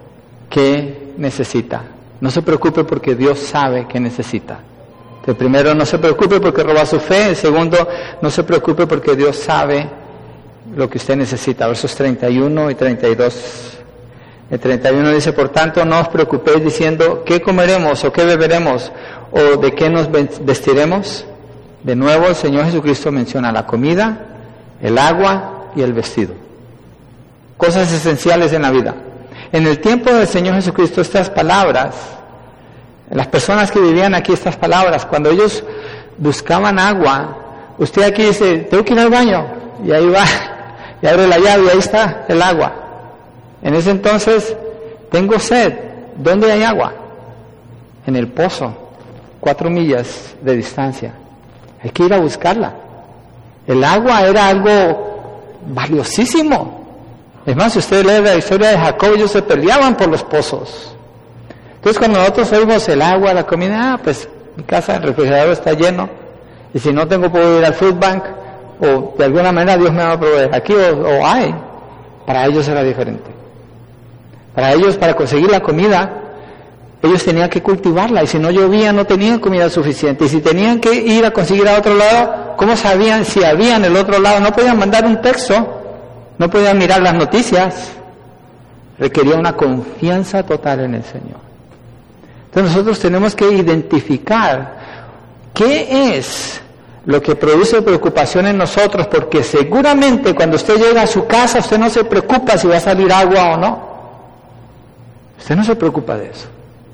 qué necesita. No se preocupe porque Dios sabe qué necesita. El primero, no se preocupe porque roba su fe. El segundo, no se preocupe porque Dios sabe lo que usted necesita. Versos treinta y uno y treinta y dos. El treinta y uno dice, por tanto, no os preocupéis diciendo, ¿qué comeremos o qué beberemos o de qué nos vestiremos? De nuevo, el Señor Jesucristo menciona la comida, el agua y el vestido. Cosas esenciales en la vida. En el tiempo del Señor Jesucristo, estas palabras, las personas que vivían aquí, estas palabras, cuando ellos buscaban agua, usted aquí dice, tengo que ir al baño, y ahí va, y abre la llave y ahí está el agua. En ese entonces, tengo sed, ¿dónde hay agua? En el pozo, cuatro millas de distancia. Hay que ir a buscarla. El agua era algo valiosísimo. Es más, si usted lee la historia de Jacob, ellos se peleaban por los pozos. Entonces, cuando nosotros oímos el agua, la comida, ah, pues mi casa, el refrigerador está lleno, y si no tengo, puedo ir al food bank, o de alguna manera Dios me va a proveer. Aquí o, o hay. Para ellos era diferente. Para ellos, para conseguir la comida, ellos tenían que cultivarla, y si no llovía, no tenían comida suficiente. Y si tenían que ir a conseguir a otro lado, ¿cómo sabían si había en el otro lado? No podían mandar un texto, no podían mirar las noticias. Requería una confianza total en el Señor. Entonces nosotros tenemos que identificar qué es lo que produce preocupación en nosotros, porque seguramente cuando usted llega a su casa, usted no se preocupa si va a salir agua o no. Usted no se preocupa de eso.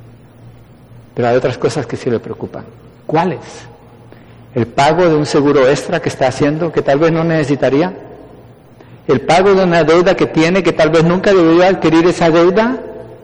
Pero hay otras cosas que sí le preocupan. ¿Cuáles? El pago de un seguro extra que está haciendo, que tal vez no necesitaría. El pago de una deuda que tiene, que tal vez nunca debería adquirir esa deuda.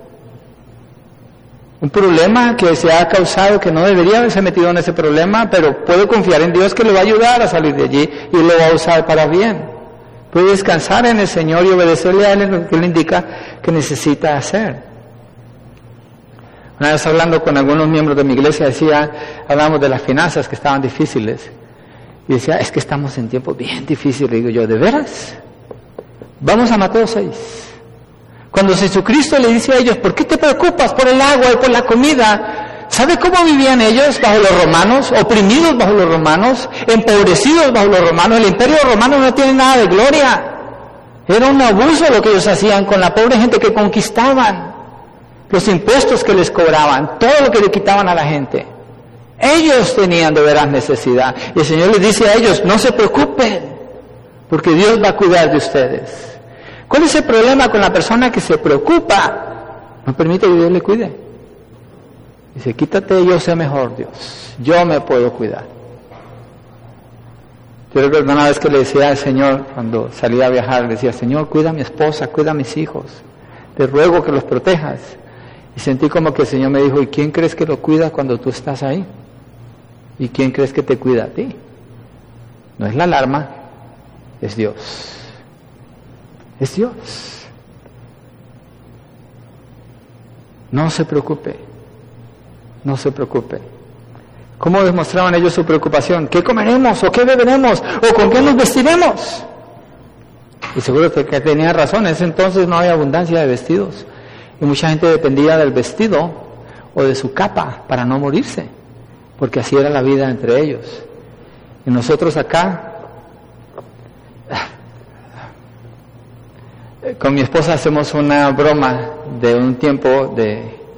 Un problema que se ha causado, que no debería haberse metido en ese problema, pero puede confiar en Dios que le va a ayudar a salir de allí y lo va a usar para bien. Puede descansar en el Señor y obedecerle a Él en lo que Él indica que necesita hacer. Una vez hablando con algunos miembros de mi iglesia, decía, hablamos de las finanzas que estaban difíciles, y decía, es que estamos en tiempos bien difíciles. Digo yo, ¿de veras? Vamos a Mateo seis. Cuando Jesucristo le dice a ellos, ¿por qué te preocupas por el agua y por la comida? ¿Sabe cómo vivían ellos bajo los romanos? Oprimidos bajo los romanos, empobrecidos bajo los romanos. El imperio romano no tiene nada de gloria. Era un abuso lo que ellos hacían con la pobre gente que conquistaban. Los impuestos que les cobraban, todo lo que le quitaban a la gente. Ellos tenían de veras necesidad. Y el Señor les dice a ellos, no se preocupen, porque Dios va a cuidar de ustedes. ¿Cuál es el problema con la persona que se preocupa? No permite que Dios le cuide. Dice, quítate, yo sé mejor, Dios. Yo me puedo cuidar. Yo recuerdo una vez que le decía al Señor, cuando salía a viajar, le decía, Señor, cuida a mi esposa, cuida a mis hijos. Te ruego que los protejas. Y sentí como que el Señor me dijo, ¿y quién crees que lo cuida cuando tú estás ahí? ¿Y quién crees que te cuida a ti? No es la alarma, es Dios. Es Dios. No se preocupe, no se preocupe. ¿Cómo demostraban ellos su preocupación? ¿Qué comeremos o qué beberemos o con qué nos vestiremos? Y seguro que tenía razón, en ese entonces no había abundancia de vestidos. Y mucha gente dependía del vestido o de su capa para no morirse, porque así era la vida entre ellos. Y nosotros acá, con mi esposa hacemos una broma de un tiempo de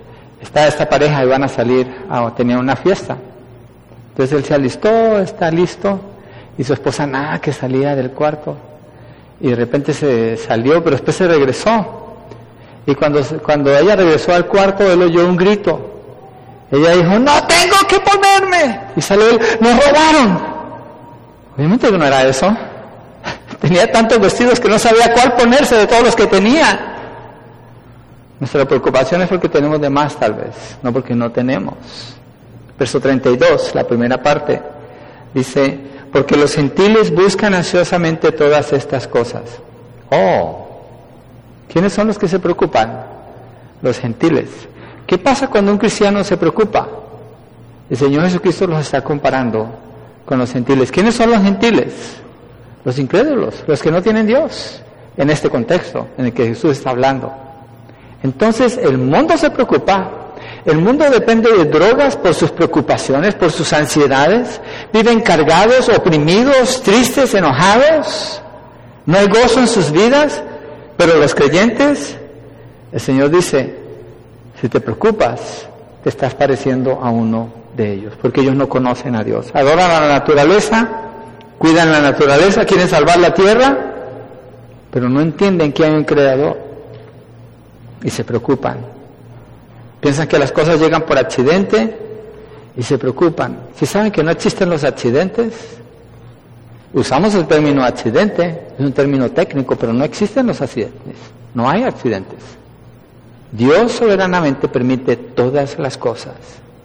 está esta pareja y van a salir, a tener una fiesta. Entonces él se alistó, está listo, y su esposa nada que salía del cuarto. Y de repente se salió, pero después se regresó. Y cuando, cuando ella regresó al cuarto, él oyó un grito. Ella dijo, no tengo que ponerme. Y salió él, nos robaron. Obviamente que no era eso. Tenía tantos vestidos que no sabía cuál ponerse de todos los que tenía. Nuestra preocupación es porque tenemos de más, tal vez, no porque no tenemos. Verso treinta y dos, la primera parte, dice, porque los gentiles buscan ansiosamente todas estas cosas. Oh, ¿quiénes son los que se preocupan? Los gentiles. ¿Qué pasa cuando un cristiano se preocupa? El Señor Jesucristo los está comparando con los gentiles. ¿Quiénes son los gentiles? Los incrédulos, los que no tienen Dios, en este contexto en el que Jesús está hablando. Entonces el mundo se preocupa, el mundo depende de drogas por sus preocupaciones, por sus ansiedades, viven cargados, oprimidos, tristes, enojados, no hay gozo en sus vidas, pero los creyentes, el Señor dice, si te preocupas, te estás pareciendo a uno de ellos, porque ellos no conocen a Dios, adoran a la naturaleza, cuidan la naturaleza, quieren salvar la tierra, pero no entienden que hay un creador. Y se preocupan. Piensan que las cosas llegan por accidente y se preocupan. Si saben que no existen los accidentes, usamos el término accidente, es un término técnico, pero no existen los accidentes. No hay accidentes. Dios soberanamente permite todas las cosas.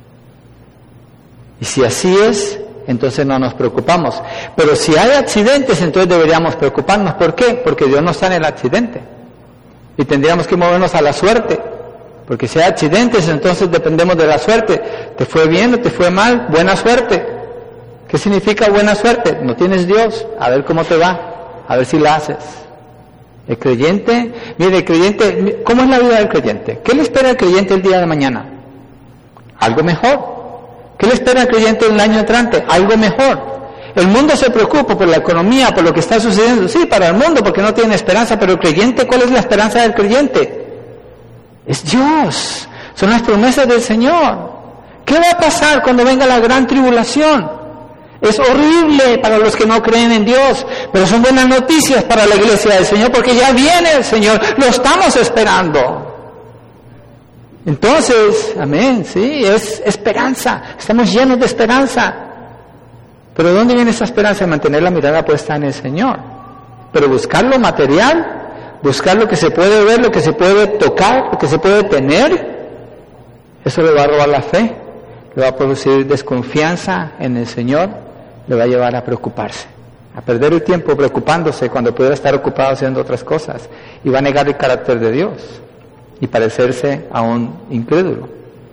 Y si así es, entonces no nos preocupamos. Pero si hay accidentes, entonces deberíamos preocuparnos. ¿Por qué? Porque Dios no está en el accidente. Y tendríamos que movernos a la suerte, porque si hay accidentes, entonces dependemos de la suerte. ¿Te fue bien o te fue mal? Buena suerte. ¿Qué significa buena suerte? No tienes Dios, a ver cómo te va, a ver si la haces. El creyente, mire, el creyente, ¿cómo es la vida del creyente? ¿Qué le espera al creyente el día de mañana? Algo mejor. ¿Qué le espera al creyente el año entrante? Algo mejor. El mundo se preocupa por la economía, por lo que está sucediendo. Sí, para el mundo, porque no tiene esperanza, pero el creyente, ¿cuál es la esperanza del creyente? Es Dios. Son las promesas del Señor. ¿Qué va a pasar cuando venga la gran tribulación? Es horrible para los que no creen en Dios, pero son buenas noticias para la iglesia del Señor, porque ya viene el Señor, lo estamos esperando. Entonces, amén, sí, es esperanza, estamos llenos de esperanza. Pero ¿dónde viene esa esperanza de mantener la mirada puesta en el Señor? Pero buscar lo material, buscar lo que se puede ver, lo que se puede tocar, lo que se puede tener, eso le va a robar la fe, le va a producir desconfianza en el Señor, le va a llevar a preocuparse, a perder el tiempo preocupándose cuando pudiera estar ocupado haciendo otras cosas, y va a negar el carácter de Dios y parecerse a un incrédulo.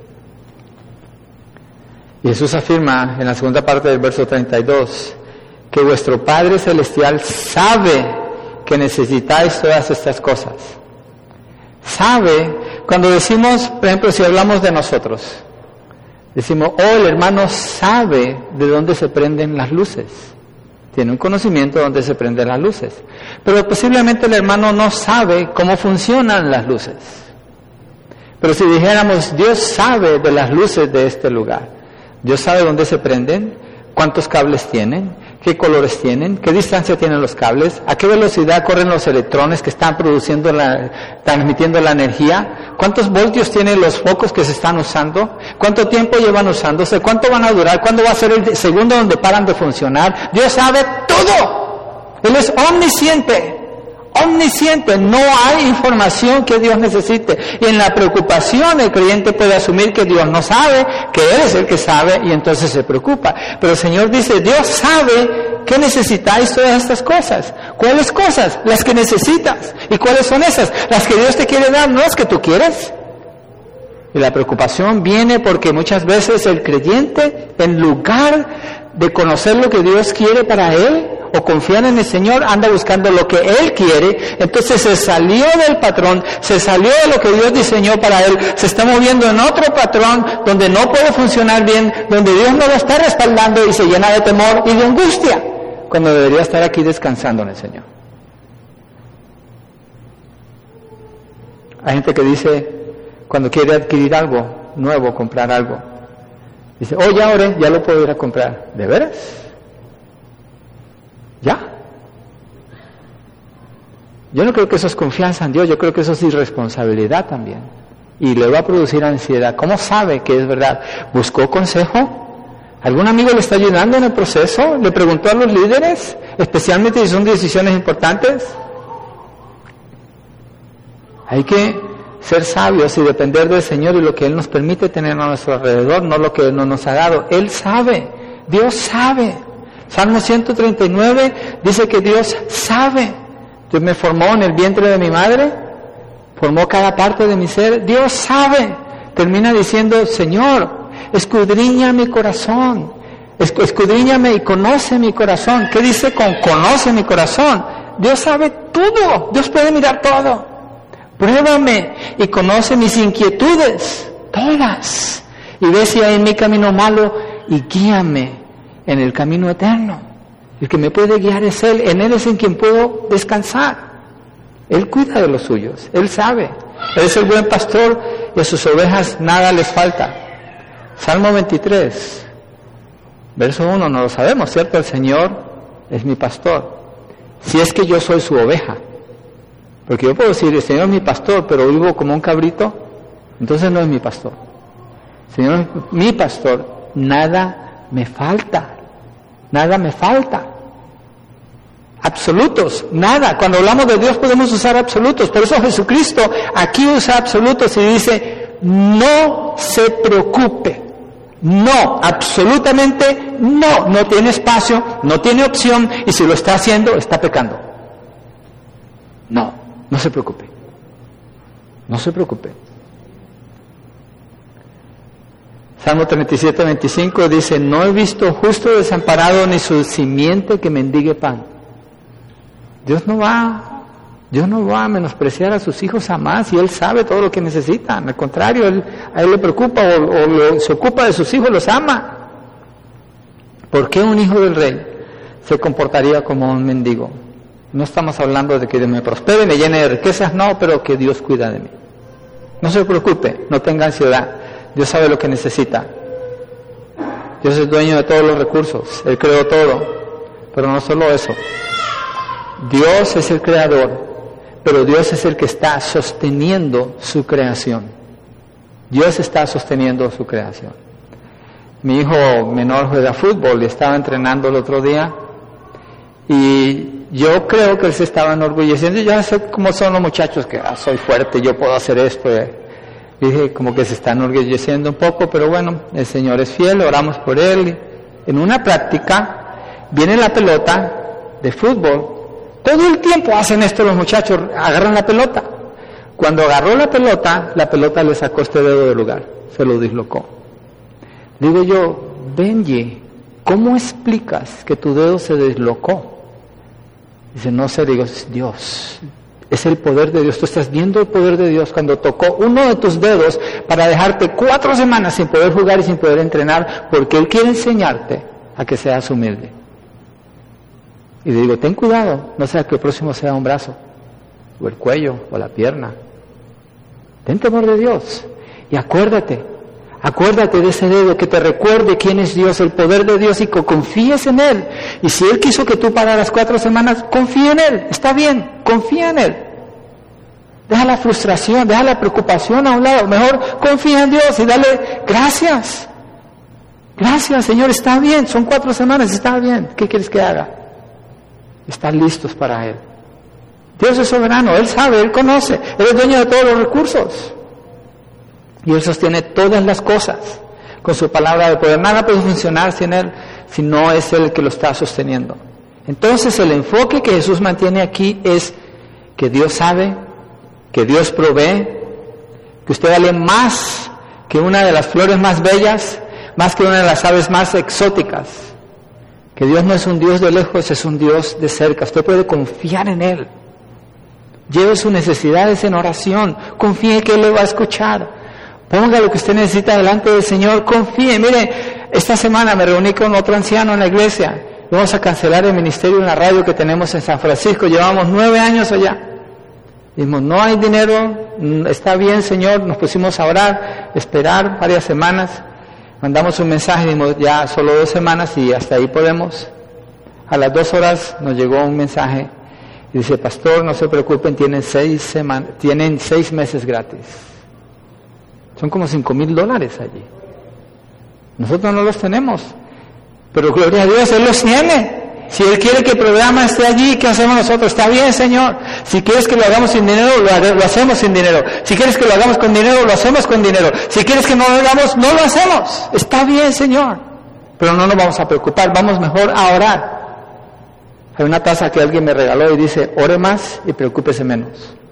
Y Jesús afirma en la segunda parte del verso treinta y dos, que vuestro Padre Celestial sabe que necesitáis todas estas cosas. Sabe, cuando decimos, por ejemplo, si hablamos de nosotros, decimos, oh, el hermano sabe de dónde se prenden las luces. Tiene un conocimiento de dónde se prenden las luces. Pero posiblemente el hermano no sabe cómo funcionan las luces. Pero si dijéramos, Dios sabe de las luces de este lugar, Dios sabe dónde se prenden, cuántos cables tienen, qué colores tienen, qué distancia tienen los cables, a qué velocidad corren los electrones que están produciendo la, transmitiendo la energía, cuántos voltios tienen los focos que se están usando, cuánto tiempo llevan usándose, cuánto van a durar, cuándo va a ser el segundo donde paran de funcionar. Dios sabe todo. Él es omnisciente. Omnisciente, no hay información que Dios necesite. Y en la preocupación el creyente puede asumir que Dios no sabe, que Él es el que sabe, y entonces se preocupa. Pero el Señor dice, Dios sabe que necesitáis todas estas cosas. ¿Cuáles cosas? Las que necesitas. ¿Y cuáles son esas? Las que Dios te quiere dar, no las que tú quieres. Y la preocupación viene porque muchas veces el creyente, en lugar de conocer lo que Dios quiere para él, o confiar en el Señor, anda buscando lo que Él quiere, entonces se salió del patrón, se salió de lo que Dios diseñó para él, se está moviendo en otro patrón donde no puede funcionar bien, donde Dios no lo está respaldando y se llena de temor y de angustia, cuando debería estar aquí descansando en el Señor. Hay gente que dice, cuando quiere adquirir algo, nuevo, comprar algo. Dice, oh, ya oré, ya lo puedo ir a comprar. ¿De veras? ¿Ya? Yo no creo que eso es confianza en Dios, yo creo que eso es irresponsabilidad también. Y le va a producir ansiedad. ¿Cómo sabe que es verdad? ¿Buscó consejo? ¿Algún amigo le está ayudando en el proceso? ¿Le preguntó a los líderes? Especialmente si son decisiones importantes. Hay que ser sabios y depender del Señor y lo que Él nos permite tener a nuestro alrededor, no lo que Él no nos ha dado. Él sabe, Dios sabe. Salmo ciento treinta y nueve dice que Dios sabe. Dios me formó en el vientre de mi madre, formó cada parte de mi ser. Dios sabe. Termina diciendo, Señor, escudriña mi corazón, escudriñame y conoce mi corazón. ¿Qué dice con conoce mi corazón? Dios sabe todo, Dios puede mirar todo. Pruébame y conoce mis inquietudes, todas, y ve si hay en mi camino malo y guíame en el camino eterno. El que me puede guiar es Él, en Él es en quien puedo descansar. Él cuida de los suyos, Él sabe, Él es el buen pastor y a sus ovejas nada les falta. Salmo veintitrés, verso uno, no lo sabemos, ¿cierto? El Señor es mi pastor, si es que yo soy su oveja. Porque yo puedo decir, el Señor es mi pastor, pero vivo como un cabrito, entonces no es mi pastor. El Señor es mi pastor, nada me falta, nada me falta. Absolutos, nada. Cuando hablamos de Dios podemos usar absolutos, por eso Jesucristo aquí usa absolutos y dice, no se preocupe, no, absolutamente no, no tiene espacio, no tiene opción, y si lo está haciendo, está pecando. No. No se preocupe, no se preocupe. Salmo treinta y siete, veinticinco dice, no he visto justo desamparado ni su simiente que mendigue pan. Dios no va, Dios no va a menospreciar a sus hijos jamás, y Él sabe todo lo que necesitan. Al contrario, Él, a Él le preocupa o, o lo, se ocupa de sus hijos, los ama. ¿Por qué un hijo del rey se comportaría como un mendigo? No estamos hablando de que me prospere, me llene de riquezas, no, pero que Dios cuida de mí. No se preocupe, no tenga ansiedad. Dios sabe lo que necesita. Dios es dueño de todos los recursos, Él creó todo. Pero no solo eso. Dios es el creador, pero Dios es el que está sosteniendo su creación. Dios está sosteniendo su creación. Mi hijo menor juega fútbol y estaba entrenando el otro día, y yo creo que él se estaba enorgulleciendo. Yo sé cómo son los muchachos, que ah, soy fuerte, yo puedo hacer esto. Dije, como que se está enorgulleciendo un poco, pero bueno, el Señor es fiel, oramos por él. En una práctica, viene la pelota de fútbol. Todo el tiempo hacen esto los muchachos, agarran la pelota. Cuando agarró la pelota, la pelota le sacó este dedo del lugar, se lo dislocó. Digo yo, Benji, ¿cómo explicas que tu dedo se deslocó? Dice, no sé, digo, es Dios, es el poder de Dios. Tú estás viendo el poder de Dios cuando tocó uno de tus dedos para dejarte cuatro semanas sin poder jugar y sin poder entrenar, porque Él quiere enseñarte a que seas humilde. Y le digo, ten cuidado, no sea que el próximo sea un brazo, o el cuello, o la pierna. Ten temor de Dios, y acuérdate, Acuérdate de ese dedo que te recuerde quién es Dios, el poder de Dios, y que confíes en Él. Y si Él quiso que tú pararas cuatro semanas, confía en Él, está bien, confía en Él. Deja la frustración, deja la preocupación a un lado, mejor confía en Dios y dale gracias. Gracias, Señor, está bien, son cuatro semanas, está bien, ¿qué quieres que haga? Están listos para Él. Dios es soberano, Él sabe, Él conoce, Él es dueño de todos los recursos. Y Él sostiene todas las cosas con su palabra de poder. Nada puede funcionar sin Él, si no es Él el que lo está sosteniendo. Entonces el enfoque que Jesús mantiene aquí es que Dios sabe, que Dios provee, que usted vale más que una de las flores más bellas, más que una de las aves más exóticas. Que Dios no es un Dios de lejos, es un Dios de cerca. Usted puede confiar en Él. Lleve sus necesidades en oración, confíe que Él le va a escuchar. Ponga lo que usted necesita delante del Señor, confíe. Mire, esta semana me reuní con otro anciano en la iglesia. Vamos a cancelar el ministerio en la radio que tenemos en San Francisco. Llevamos nueve años allá. Dijimos, no hay dinero, está bien, Señor. Nos pusimos a orar, esperar varias semanas. Mandamos un mensaje, dijimos, ya solo dos semanas y hasta ahí podemos. A las dos horas nos llegó un mensaje y dice, pastor, no se preocupen, tienen seis semanas, tienen seis meses gratis. Son como cinco mil dólares allí. Nosotros no los tenemos, pero gloria a Dios, Él los tiene. Si Él quiere que el programa esté allí, ¿qué hacemos nosotros? Está bien, Señor. Si quieres que lo hagamos sin dinero, lo, lo hacemos sin dinero. Si quieres que lo hagamos con dinero, lo hacemos con dinero. Si quieres que no lo hagamos, no lo hacemos. Está bien, Señor. Pero no nos vamos a preocupar, vamos mejor a orar. Hay una taza que alguien me regaló y dice, ore más y preocúpese menos.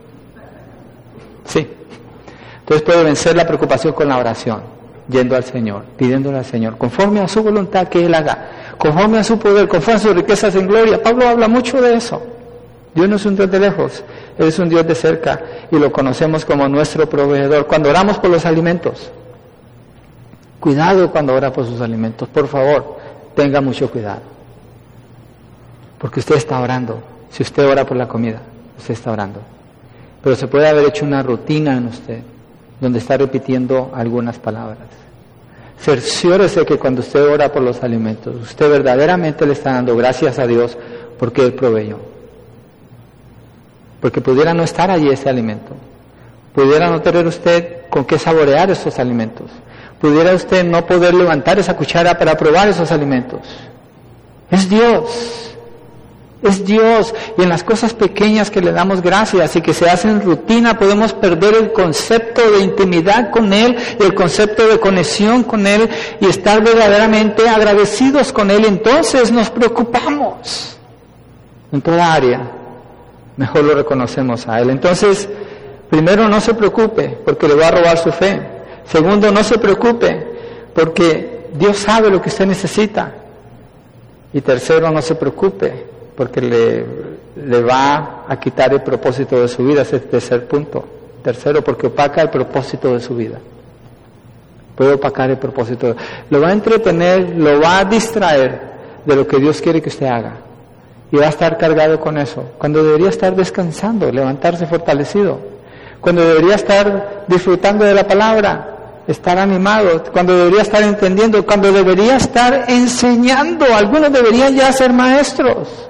Sí. Entonces puede vencer la preocupación con la oración, yendo al Señor, pidiéndole al Señor, conforme a su voluntad que Él haga, conforme a su poder, conforme a sus riquezas en gloria. Pablo habla mucho de eso. Dios no es un Dios de lejos, Él es un Dios de cerca y lo conocemos como nuestro proveedor. Cuando oramos por los alimentos, cuidado cuando ora por sus alimentos, por favor, tenga mucho cuidado. Porque usted está orando. Si usted ora por la comida, usted está orando. Pero se puede haber hecho una rutina en usted, donde está repitiendo algunas palabras. Cerciórese que cuando usted ora por los alimentos, usted verdaderamente le está dando gracias a Dios porque Él proveyó. Porque pudiera no estar allí ese alimento. Pudiera no tener usted con qué saborear esos alimentos. Pudiera usted no poder levantar esa cuchara para probar esos alimentos. Es Dios. Es Dios, y en las cosas pequeñas que le damos gracias y que se hacen rutina, podemos perder el concepto de intimidad con Él, y el concepto de conexión con Él, y estar verdaderamente agradecidos con Él. Entonces nos preocupamos en toda área, mejor lo reconocemos a Él. Entonces, primero, no se preocupe porque le va a robar su fe. Segundo, no se preocupe porque Dios sabe lo que usted necesita. Y tercero, no se preocupe porque le, le va a quitar el propósito de su vida. Ese es el tercer punto. Tercero, porque opaca el propósito de su vida. Puede opacar el propósito. Lo va a entretener, lo va a distraer de lo que Dios quiere que usted haga. Y va a estar cargado con eso. Cuando debería estar descansando, levantarse fortalecido. Cuando debería estar disfrutando de la palabra, estar animado. Cuando debería estar entendiendo, cuando debería estar enseñando. Algunos deberían ya ser maestros.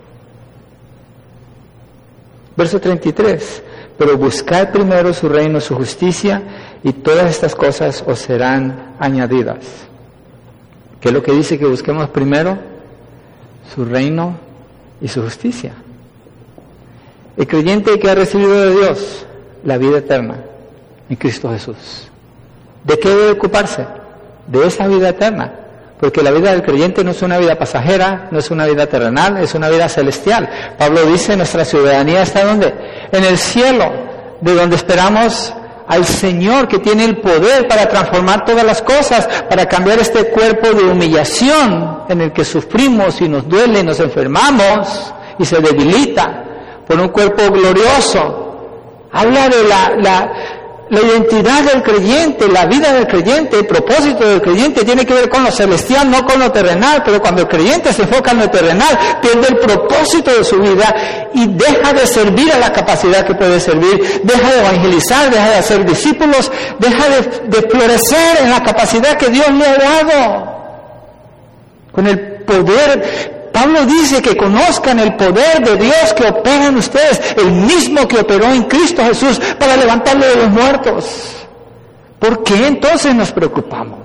Verso treinta y tres, pero buscad primero su reino, su justicia, y todas estas cosas os serán añadidas. ¿Qué es lo que dice que busquemos primero? Su reino y su justicia. El creyente que ha recibido de Dios la vida eterna en Cristo Jesús, ¿de qué debe ocuparse? De esa vida eterna. Porque la vida del creyente no es una vida pasajera, no es una vida terrenal, es una vida celestial. Pablo dice, nuestra ciudadanía está ¿dónde? En el cielo, de donde esperamos al Señor, que tiene el poder para transformar todas las cosas, para cambiar este cuerpo de humillación en el que sufrimos y nos duele y nos enfermamos y se debilita, por un cuerpo glorioso. Habla de la... la La identidad del creyente, la vida del creyente, el propósito del creyente tiene que ver con lo celestial, no con lo terrenal. Pero cuando el creyente se enfoca en lo terrenal, pierde el propósito de su vida y deja de servir a la capacidad que puede servir, deja de evangelizar, deja de hacer discípulos, deja de, de florecer en la capacidad que Dios le ha dado. Con el poder. Pablo dice que conozcan el poder de Dios que opera en ustedes, el mismo que operó en Cristo Jesús para levantarlo de los muertos. ¿Por qué entonces nos preocupamos?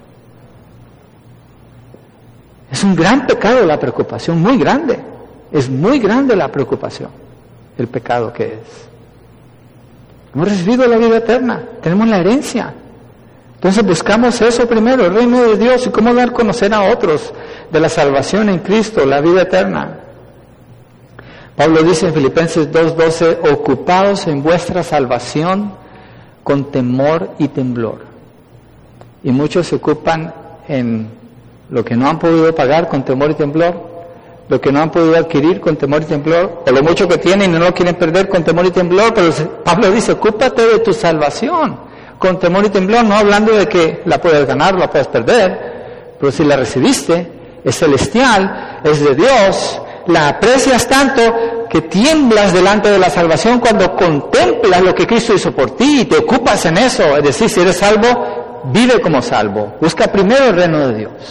Es un gran pecado la preocupación, muy grande. Es muy grande la preocupación, el pecado que es. Hemos recibido la vida eterna, tenemos la herencia. Entonces buscamos eso primero, el reino de Dios, y cómo dar a conocer a otros de la salvación en Cristo, la vida eterna. Pablo dice en Filipenses dos doce, ocupados en vuestra salvación con temor y temblor. Y muchos se ocupan en lo que no han podido pagar con temor y temblor, lo que no han podido adquirir con temor y temblor, o lo mucho que tienen y no lo quieren perder con temor y temblor. Pero Pablo dice, ocúpate de tu salvación con temor y temblor, no hablando de que la puedes ganar, la puedes perder, pero si la recibiste, es celestial, es de Dios, la aprecias tanto, que tiemblas delante de la salvación cuando contemplas lo que Cristo hizo por ti y te ocupas en eso. Es decir, si eres salvo, vive como salvo. Busca primero el reino de Dios.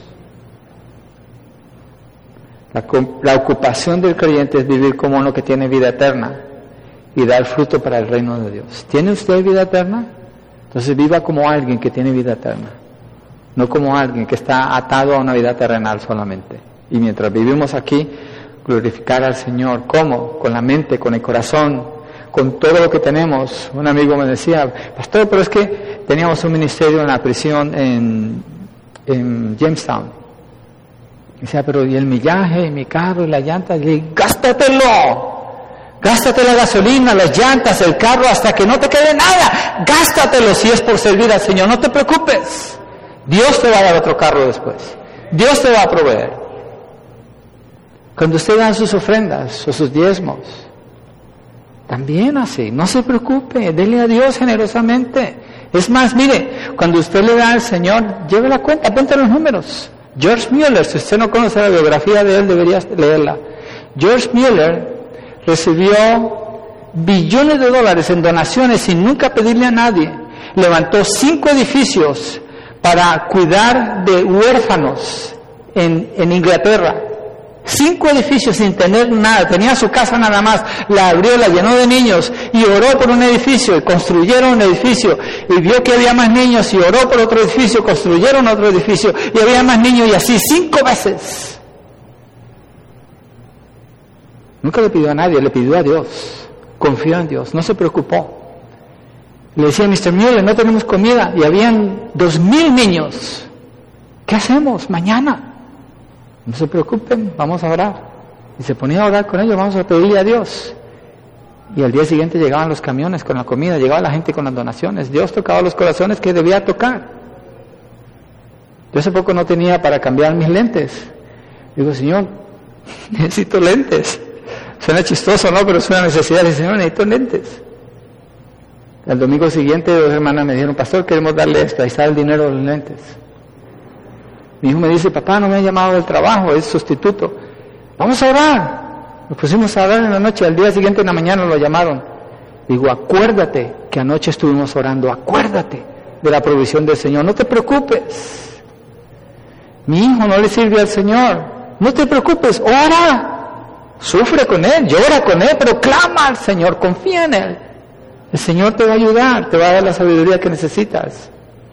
La, la ocupación del creyente es vivir como uno que tiene vida eterna y dar fruto para el reino de Dios. ¿Tiene usted vida eterna? Entonces viva como alguien que tiene vida eterna, no como alguien que está atado a una vida terrenal solamente. Y mientras vivimos aquí, glorificar al Señor. ¿Cómo? Con la mente, con el corazón, con todo lo que tenemos. Un amigo me decía, pastor, pero es que teníamos un ministerio en la prisión en, en Jamestown. Decía, pero ¿y el millaje, y mi carro, y la llanta? Y le dije, gástatelo. Gástate la gasolina, las llantas, el carro, hasta que no te quede nada. Gástatelo si es por servir al Señor. No te preocupes. Dios te va a dar otro carro después. Dios te va a proveer. Cuando usted da sus ofrendas o sus diezmos, también así. No se preocupe. Dele a Dios generosamente. Es más, mire, cuando usted le da al Señor, lleve la cuenta, apunte los números. George Mueller, si usted no conoce la biografía de él, debería leerla. George Mueller recibió billones de dólares en donaciones sin nunca pedirle a nadie. Levantó cinco edificios para cuidar de huérfanos en, en Inglaterra. Cinco edificios sin tener nada. Tenía su casa nada más. La abrió, la llenó de niños y oró por un edificio. Y construyeron un edificio. Y vio que había más niños y oró por otro edificio. Construyeron otro edificio y había más niños y así cinco veces. Nunca le pidió a nadie, le pidió a Dios. Confió en Dios, no se preocupó. Le decía, mister Mueller, no tenemos comida. Y habían dos mil niños. ¿Qué hacemos mañana? No se preocupen, vamos a orar. Y se ponía a orar con ellos, vamos a pedirle a Dios. Y al día siguiente llegaban los camiones con la comida, llegaba la gente con las donaciones. Dios tocaba los corazones que debía tocar. Yo hace poco no tenía para cambiar mis lentes. Digo, Señor, necesito lentes. Suena chistoso, ¿no? Pero es una necesidad. Dice, Señor, necesito lentes. El domingo siguiente, dos hermanas me dijeron, pastor, queremos darle esto. Ahí está el dinero de los lentes. Mi hijo me dice, papá, no me han llamado del trabajo, es sustituto. Vamos a orar. Nos pusimos a orar en la noche. Al día siguiente, en la mañana, lo llamaron. Digo, acuérdate que anoche estuvimos orando. Acuérdate de la provisión del Señor. No te preocupes. Mi hijo no le sirve al Señor. No te preocupes, ora. Sufre con Él, llora con Él, pero clama al Señor, confía en Él. El Señor te va a ayudar, te va a dar la sabiduría que necesitas.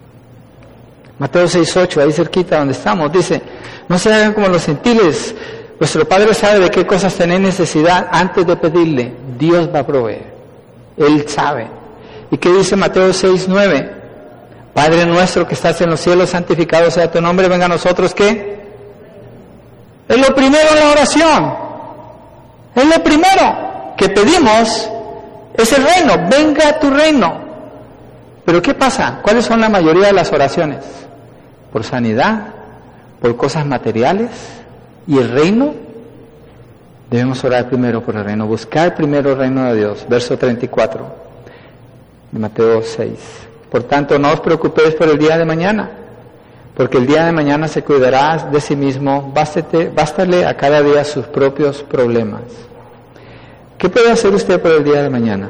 Mateo seis ocho, ahí cerquita donde estamos, dice, no se hagan como los gentiles, vuestro Padre sabe de qué cosas tenéis necesidad antes de pedirle, Dios va a proveer, Él sabe. ¿Y qué dice Mateo seis nueve? Padre nuestro que estás en los cielos, santificado sea tu nombre, venga a nosotros, ¿qué? Es lo primero en la oración. Es lo primero que pedimos, es el reino, venga a tu reino. Pero ¿qué pasa? ¿Cuáles son la mayoría de las oraciones? Por sanidad, por cosas materiales, y el reino. Debemos orar primero por el reino, buscar primero el reino de Dios. Verso treinta y cuatro de Mateo seis. Por tanto, no os preocupéis por el día de mañana, porque el día de mañana se cuidará de sí mismo, bástete, bástale a cada día sus propios problemas. ¿Qué puede hacer usted por el día de mañana?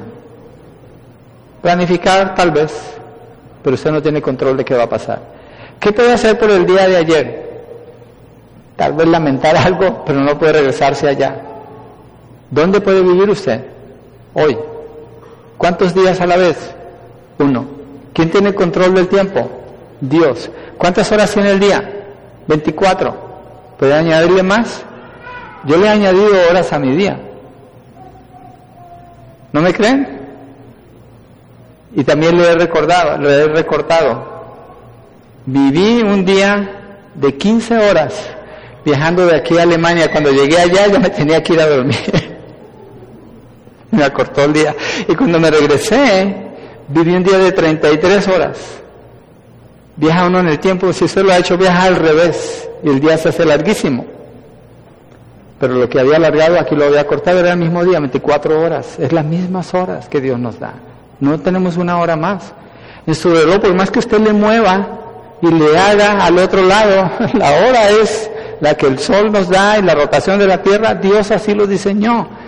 Planificar tal vez, pero usted no tiene control de qué va a pasar. ¿Qué puede hacer por el día de ayer? Tal vez lamentar algo, pero no puede regresarse allá. ¿Dónde puede vivir usted? Hoy. ¿Cuántos días a la vez? Uno. ¿Quién tiene control del tiempo? Dios. ¿Cuántas horas tiene el día? veinticuatro. ¿Puede añadirle más? Yo le he añadido horas a mi día. ¿No me creen? Y también lo he recordado, lo he recortado. Viví un día de quince horas viajando de aquí a Alemania. Cuando llegué allá ya me tenía que ir a dormir. Me acortó el día. Y cuando me regresé, viví un día de treinta y tres horas. Viaja uno en el tiempo, si usted lo ha hecho, viaja al revés y el día se hace larguísimo. Pero lo que había alargado, aquí lo había cortado, era el mismo día, veinticuatro horas. Es las mismas horas que Dios nos da. No tenemos una hora más. En su reloj, por más que usted le mueva y le haga al otro lado, la hora es la que el sol nos da y la rotación de la tierra, Dios así lo diseñó.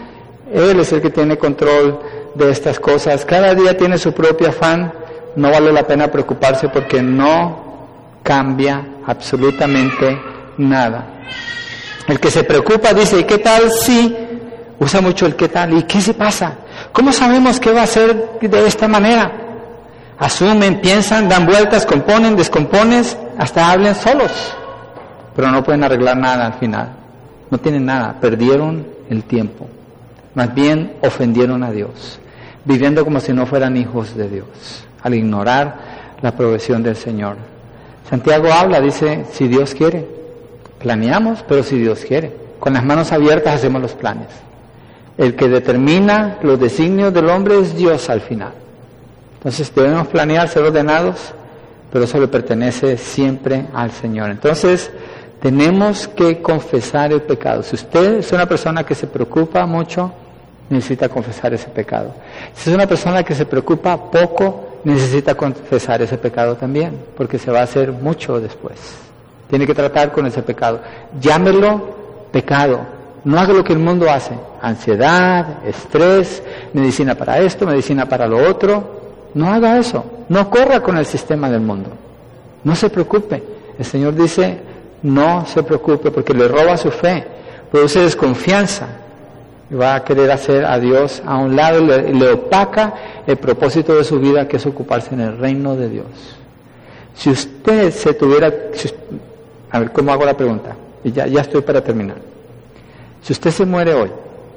Él es el que tiene control de estas cosas. Cada día tiene su propio afán. No vale la pena preocuparse porque no cambia absolutamente nada. El que se preocupa dice, ¿y qué tal si? Usa mucho el qué tal. ¿Y qué se pasa? ¿Cómo sabemos qué va a ser de esta manera? Asumen, piensan, dan vueltas, componen, descomponen, hasta hablen solos. Pero no pueden arreglar nada al final. No tienen nada, perdieron el tiempo. Más bien ofendieron a Dios, viviendo como si no fueran hijos de Dios, al ignorar la provisión del Señor. Santiago habla, dice, si Dios quiere, planeamos, pero si Dios quiere. Con las manos abiertas hacemos los planes. El que determina los designios del hombre es Dios al final. Entonces debemos planear, ser ordenados, pero eso le pertenece siempre al Señor. Entonces tenemos que confesar el pecado. Si usted es una persona que se preocupa mucho, necesita confesar ese pecado. Si es una persona que se preocupa poco, necesita confesar ese pecado también, porque se va a hacer mucho después. Tiene que tratar con ese pecado. Llámelo pecado. No haga lo que el mundo hace. Ansiedad, estrés, medicina para esto, medicina para lo otro. No haga eso. No corra con el sistema del mundo. No se preocupe. El Señor dice, no se preocupe porque le roba su fe, produce desconfianza y va a querer hacer a Dios a un lado y le, le opaca el propósito de su vida, que es ocuparse en el reino de Dios. Si usted se tuviera, si, a ver, ¿cómo hago la pregunta? Y ya, ya estoy para terminar. Si usted se muere hoy,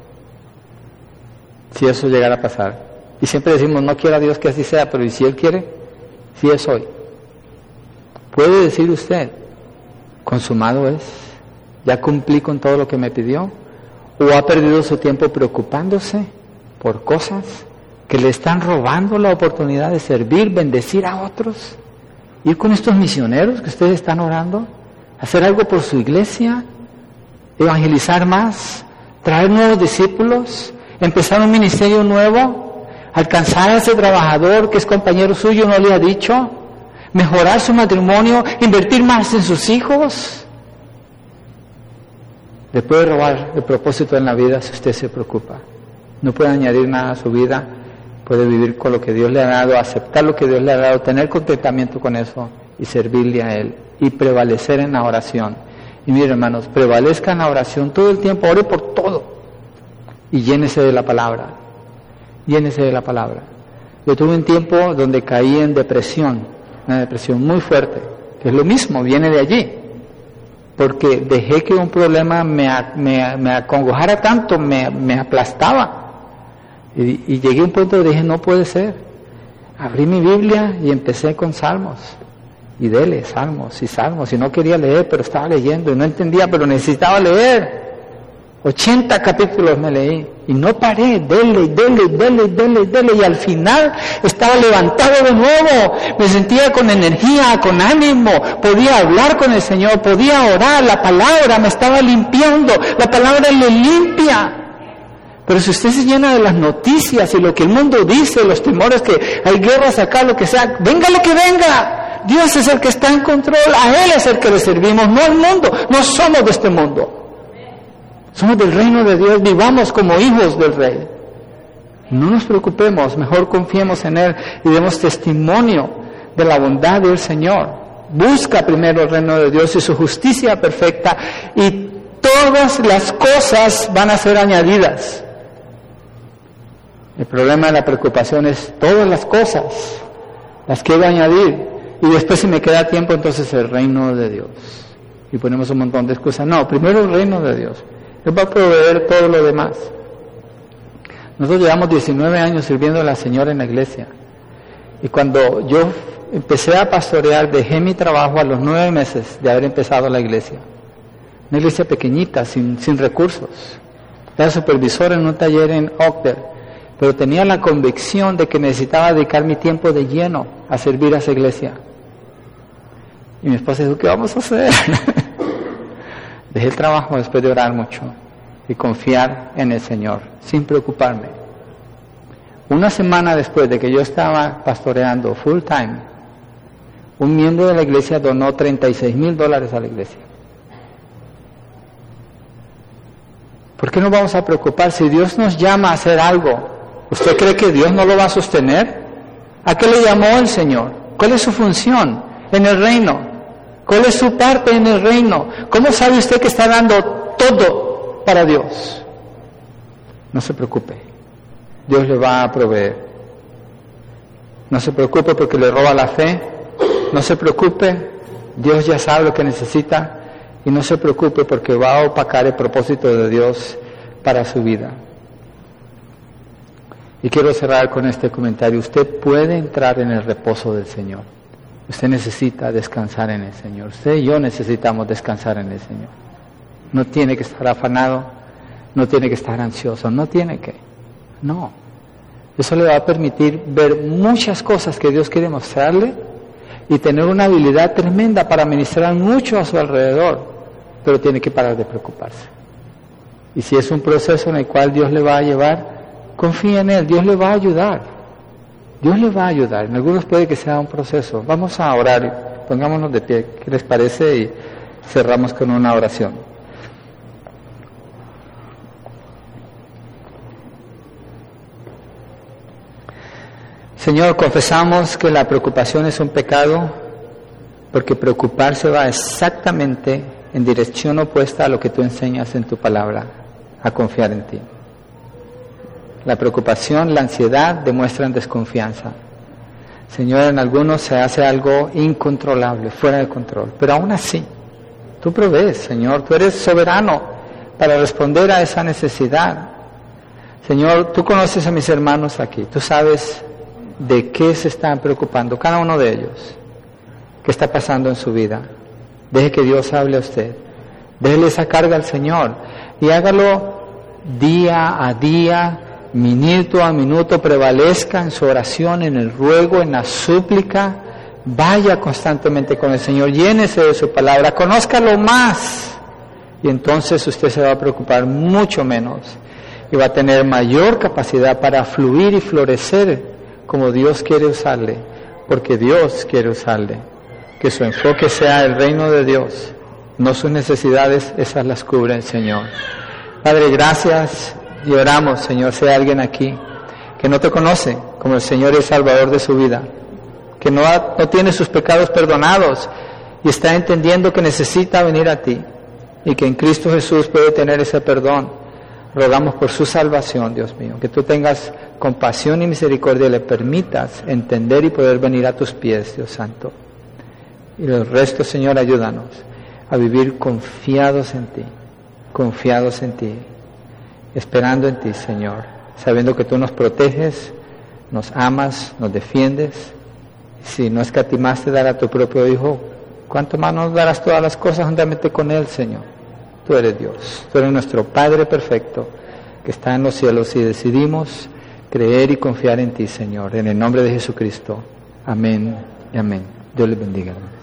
si eso llegara a pasar, y siempre decimos, no quiera Dios que así sea, pero ¿y si Él quiere? Si es hoy. ¿Puede decir usted, consumado es, ya cumplí con todo lo que me pidió? ¿O ha perdido su tiempo preocupándose por cosas que le están robando la oportunidad de servir, bendecir a otros? Ir con estos misioneros que ustedes están orando, hacer algo por su iglesia, evangelizar más, traer nuevos discípulos, empezar un ministerio nuevo, alcanzar a ese trabajador que es compañero suyo, no le ha dicho, mejorar su matrimonio, invertir más en sus hijos. Le puede robar el propósito en la vida si usted se preocupa. No puede añadir nada a su vida, puede vivir con lo que Dios le ha dado, aceptar lo que Dios le ha dado, tener contentamiento con eso y servirle a Él y prevalecer en la oración. Y miren, hermanos, prevalezca en la oración todo el tiempo, ore por todo y llénese de la palabra, llénese de la palabra. Yo tuve un tiempo donde caí en depresión, una depresión muy fuerte, que es lo mismo, viene de allí, porque dejé que un problema me, me, me acongojara tanto, me, me aplastaba, y, y llegué a un punto donde dije, no puede ser. Abrí mi Biblia y empecé con salmos, y dele, salmos y salmos, y no quería leer, pero estaba leyendo, y no entendía, pero necesitaba leer. ochenta capítulos me leí, y no paré, dele, dele, dele, dele, dele, y al final estaba levantado de nuevo, me sentía con energía, con ánimo, podía hablar con el Señor, podía orar, la palabra me estaba limpiando, la palabra le limpia. Pero si usted se llena de las noticias y lo que el mundo dice, los temores que hay guerras acá, lo que sea, venga lo que venga, Dios es el que está en control, a Él es el que le servimos, no al mundo, no somos de este mundo. Somos del reino de Dios, vivamos como hijos del Rey. No nos preocupemos, mejor confiemos en Él y demos testimonio de la bondad del Señor. Busca primero el reino de Dios y su justicia perfecta, y todas las cosas van a ser añadidas. El problema de la preocupación es todas las cosas, las quiero añadir, y después si me queda tiempo, entonces el reino de Dios. Y ponemos un montón de excusas. No, primero el reino de Dios. Él va a proveer todo lo demás. Nosotros llevamos diecinueve años sirviendo a la Señora en la iglesia. Y cuando yo empecé a pastorear, dejé mi trabajo a los nueve meses de haber empezado la iglesia. Una iglesia pequeñita, sin, sin recursos. Era supervisor en un taller en Ogden, pero tenía la convicción de que necesitaba dedicar mi tiempo de lleno a servir a esa iglesia. Y mi esposa dijo, ¿qué vamos a hacer? Dejé el trabajo después de orar mucho y confiar en el Señor, sin preocuparme. Una semana después de que yo estaba pastoreando full time, un miembro de la iglesia donó treinta y seis mil dólares a la iglesia. ¿Por qué nos vamos a preocupar? Si Dios nos llama a hacer algo, ¿usted cree que Dios no lo va a sostener? ¿A qué le llamó el Señor? ¿Cuál es su función en el reino? ¿Cuál es su parte en el reino? ¿Cómo sabe usted que está dando todo para Dios? No se preocupe, Dios le va a proveer. No se preocupe porque le roba la fe, no se preocupe, Dios ya sabe lo que necesita, y no se preocupe porque va a opacar el propósito de Dios para su vida. Y quiero cerrar con este comentario. Usted puede entrar en el reposo del Señor. Usted necesita descansar en el Señor. Usted y yo necesitamos descansar en el Señor. No tiene que estar afanado, no tiene que estar ansioso, no tiene que. No. Eso le va a permitir ver muchas cosas que Dios quiere mostrarle y tener una habilidad tremenda para ministrar mucho a su alrededor, pero tiene que parar de preocuparse. Y si es un proceso en el cual Dios le va a llevar, confía en Él, Dios le va a ayudar. Dios le va a ayudar. En algunos puede que sea un proceso. Vamos a orar, pongámonos de pie, ¿qué les parece? Y cerramos con una oración. Señor, confesamos que la preocupación es un pecado, porque preocuparse va exactamente en dirección opuesta a lo que tú enseñas en tu palabra, a confiar en ti. La preocupación, la ansiedad demuestran desconfianza. Señor, en algunos se hace algo incontrolable, fuera de control, pero aún así, tú provees, Señor, tú eres soberano para responder a esa necesidad. Señor, tú conoces a mis hermanos aquí, tú sabes de qué se están preocupando, cada uno de ellos, qué está pasando en su vida. Deje que Dios hable a usted, déjele esa carga al Señor y hágalo día a día, minuto a minuto, prevalezca en su oración, en el ruego, en la súplica, vaya constantemente con el Señor, llénese de su palabra, conózcalo más, y entonces usted se va a preocupar mucho menos y va a tener mayor capacidad para fluir y florecer como Dios quiere usarle, porque Dios quiere usarle. Que su enfoque sea el reino de Dios, no sus necesidades, esas las cubre el Señor. Padre, gracias y oramos, Señor, sea alguien aquí que no te conoce como el Señor y Salvador de su vida, que no, ha, no tiene sus pecados perdonados y está entendiendo que necesita venir a ti y que en Cristo Jesús puede tener ese perdón. Rogamos por su salvación, Dios mío, que tú tengas compasión y misericordia y le permitas entender y poder venir a tus pies, Dios Santo. Y el resto, Señor, ayúdanos a vivir confiados en ti, confiados en ti, esperando en ti, Señor, sabiendo que tú nos proteges, nos amas, nos defiendes. Si no escatimaste dar a tu propio Hijo, ¿cuánto más nos darás todas las cosas juntamente con Él, Señor? Tú eres Dios, tú eres nuestro Padre perfecto que está en los cielos y decidimos creer y confiar en ti, Señor, en el nombre de Jesucristo. Amén y amén. Dios les bendiga, hermano.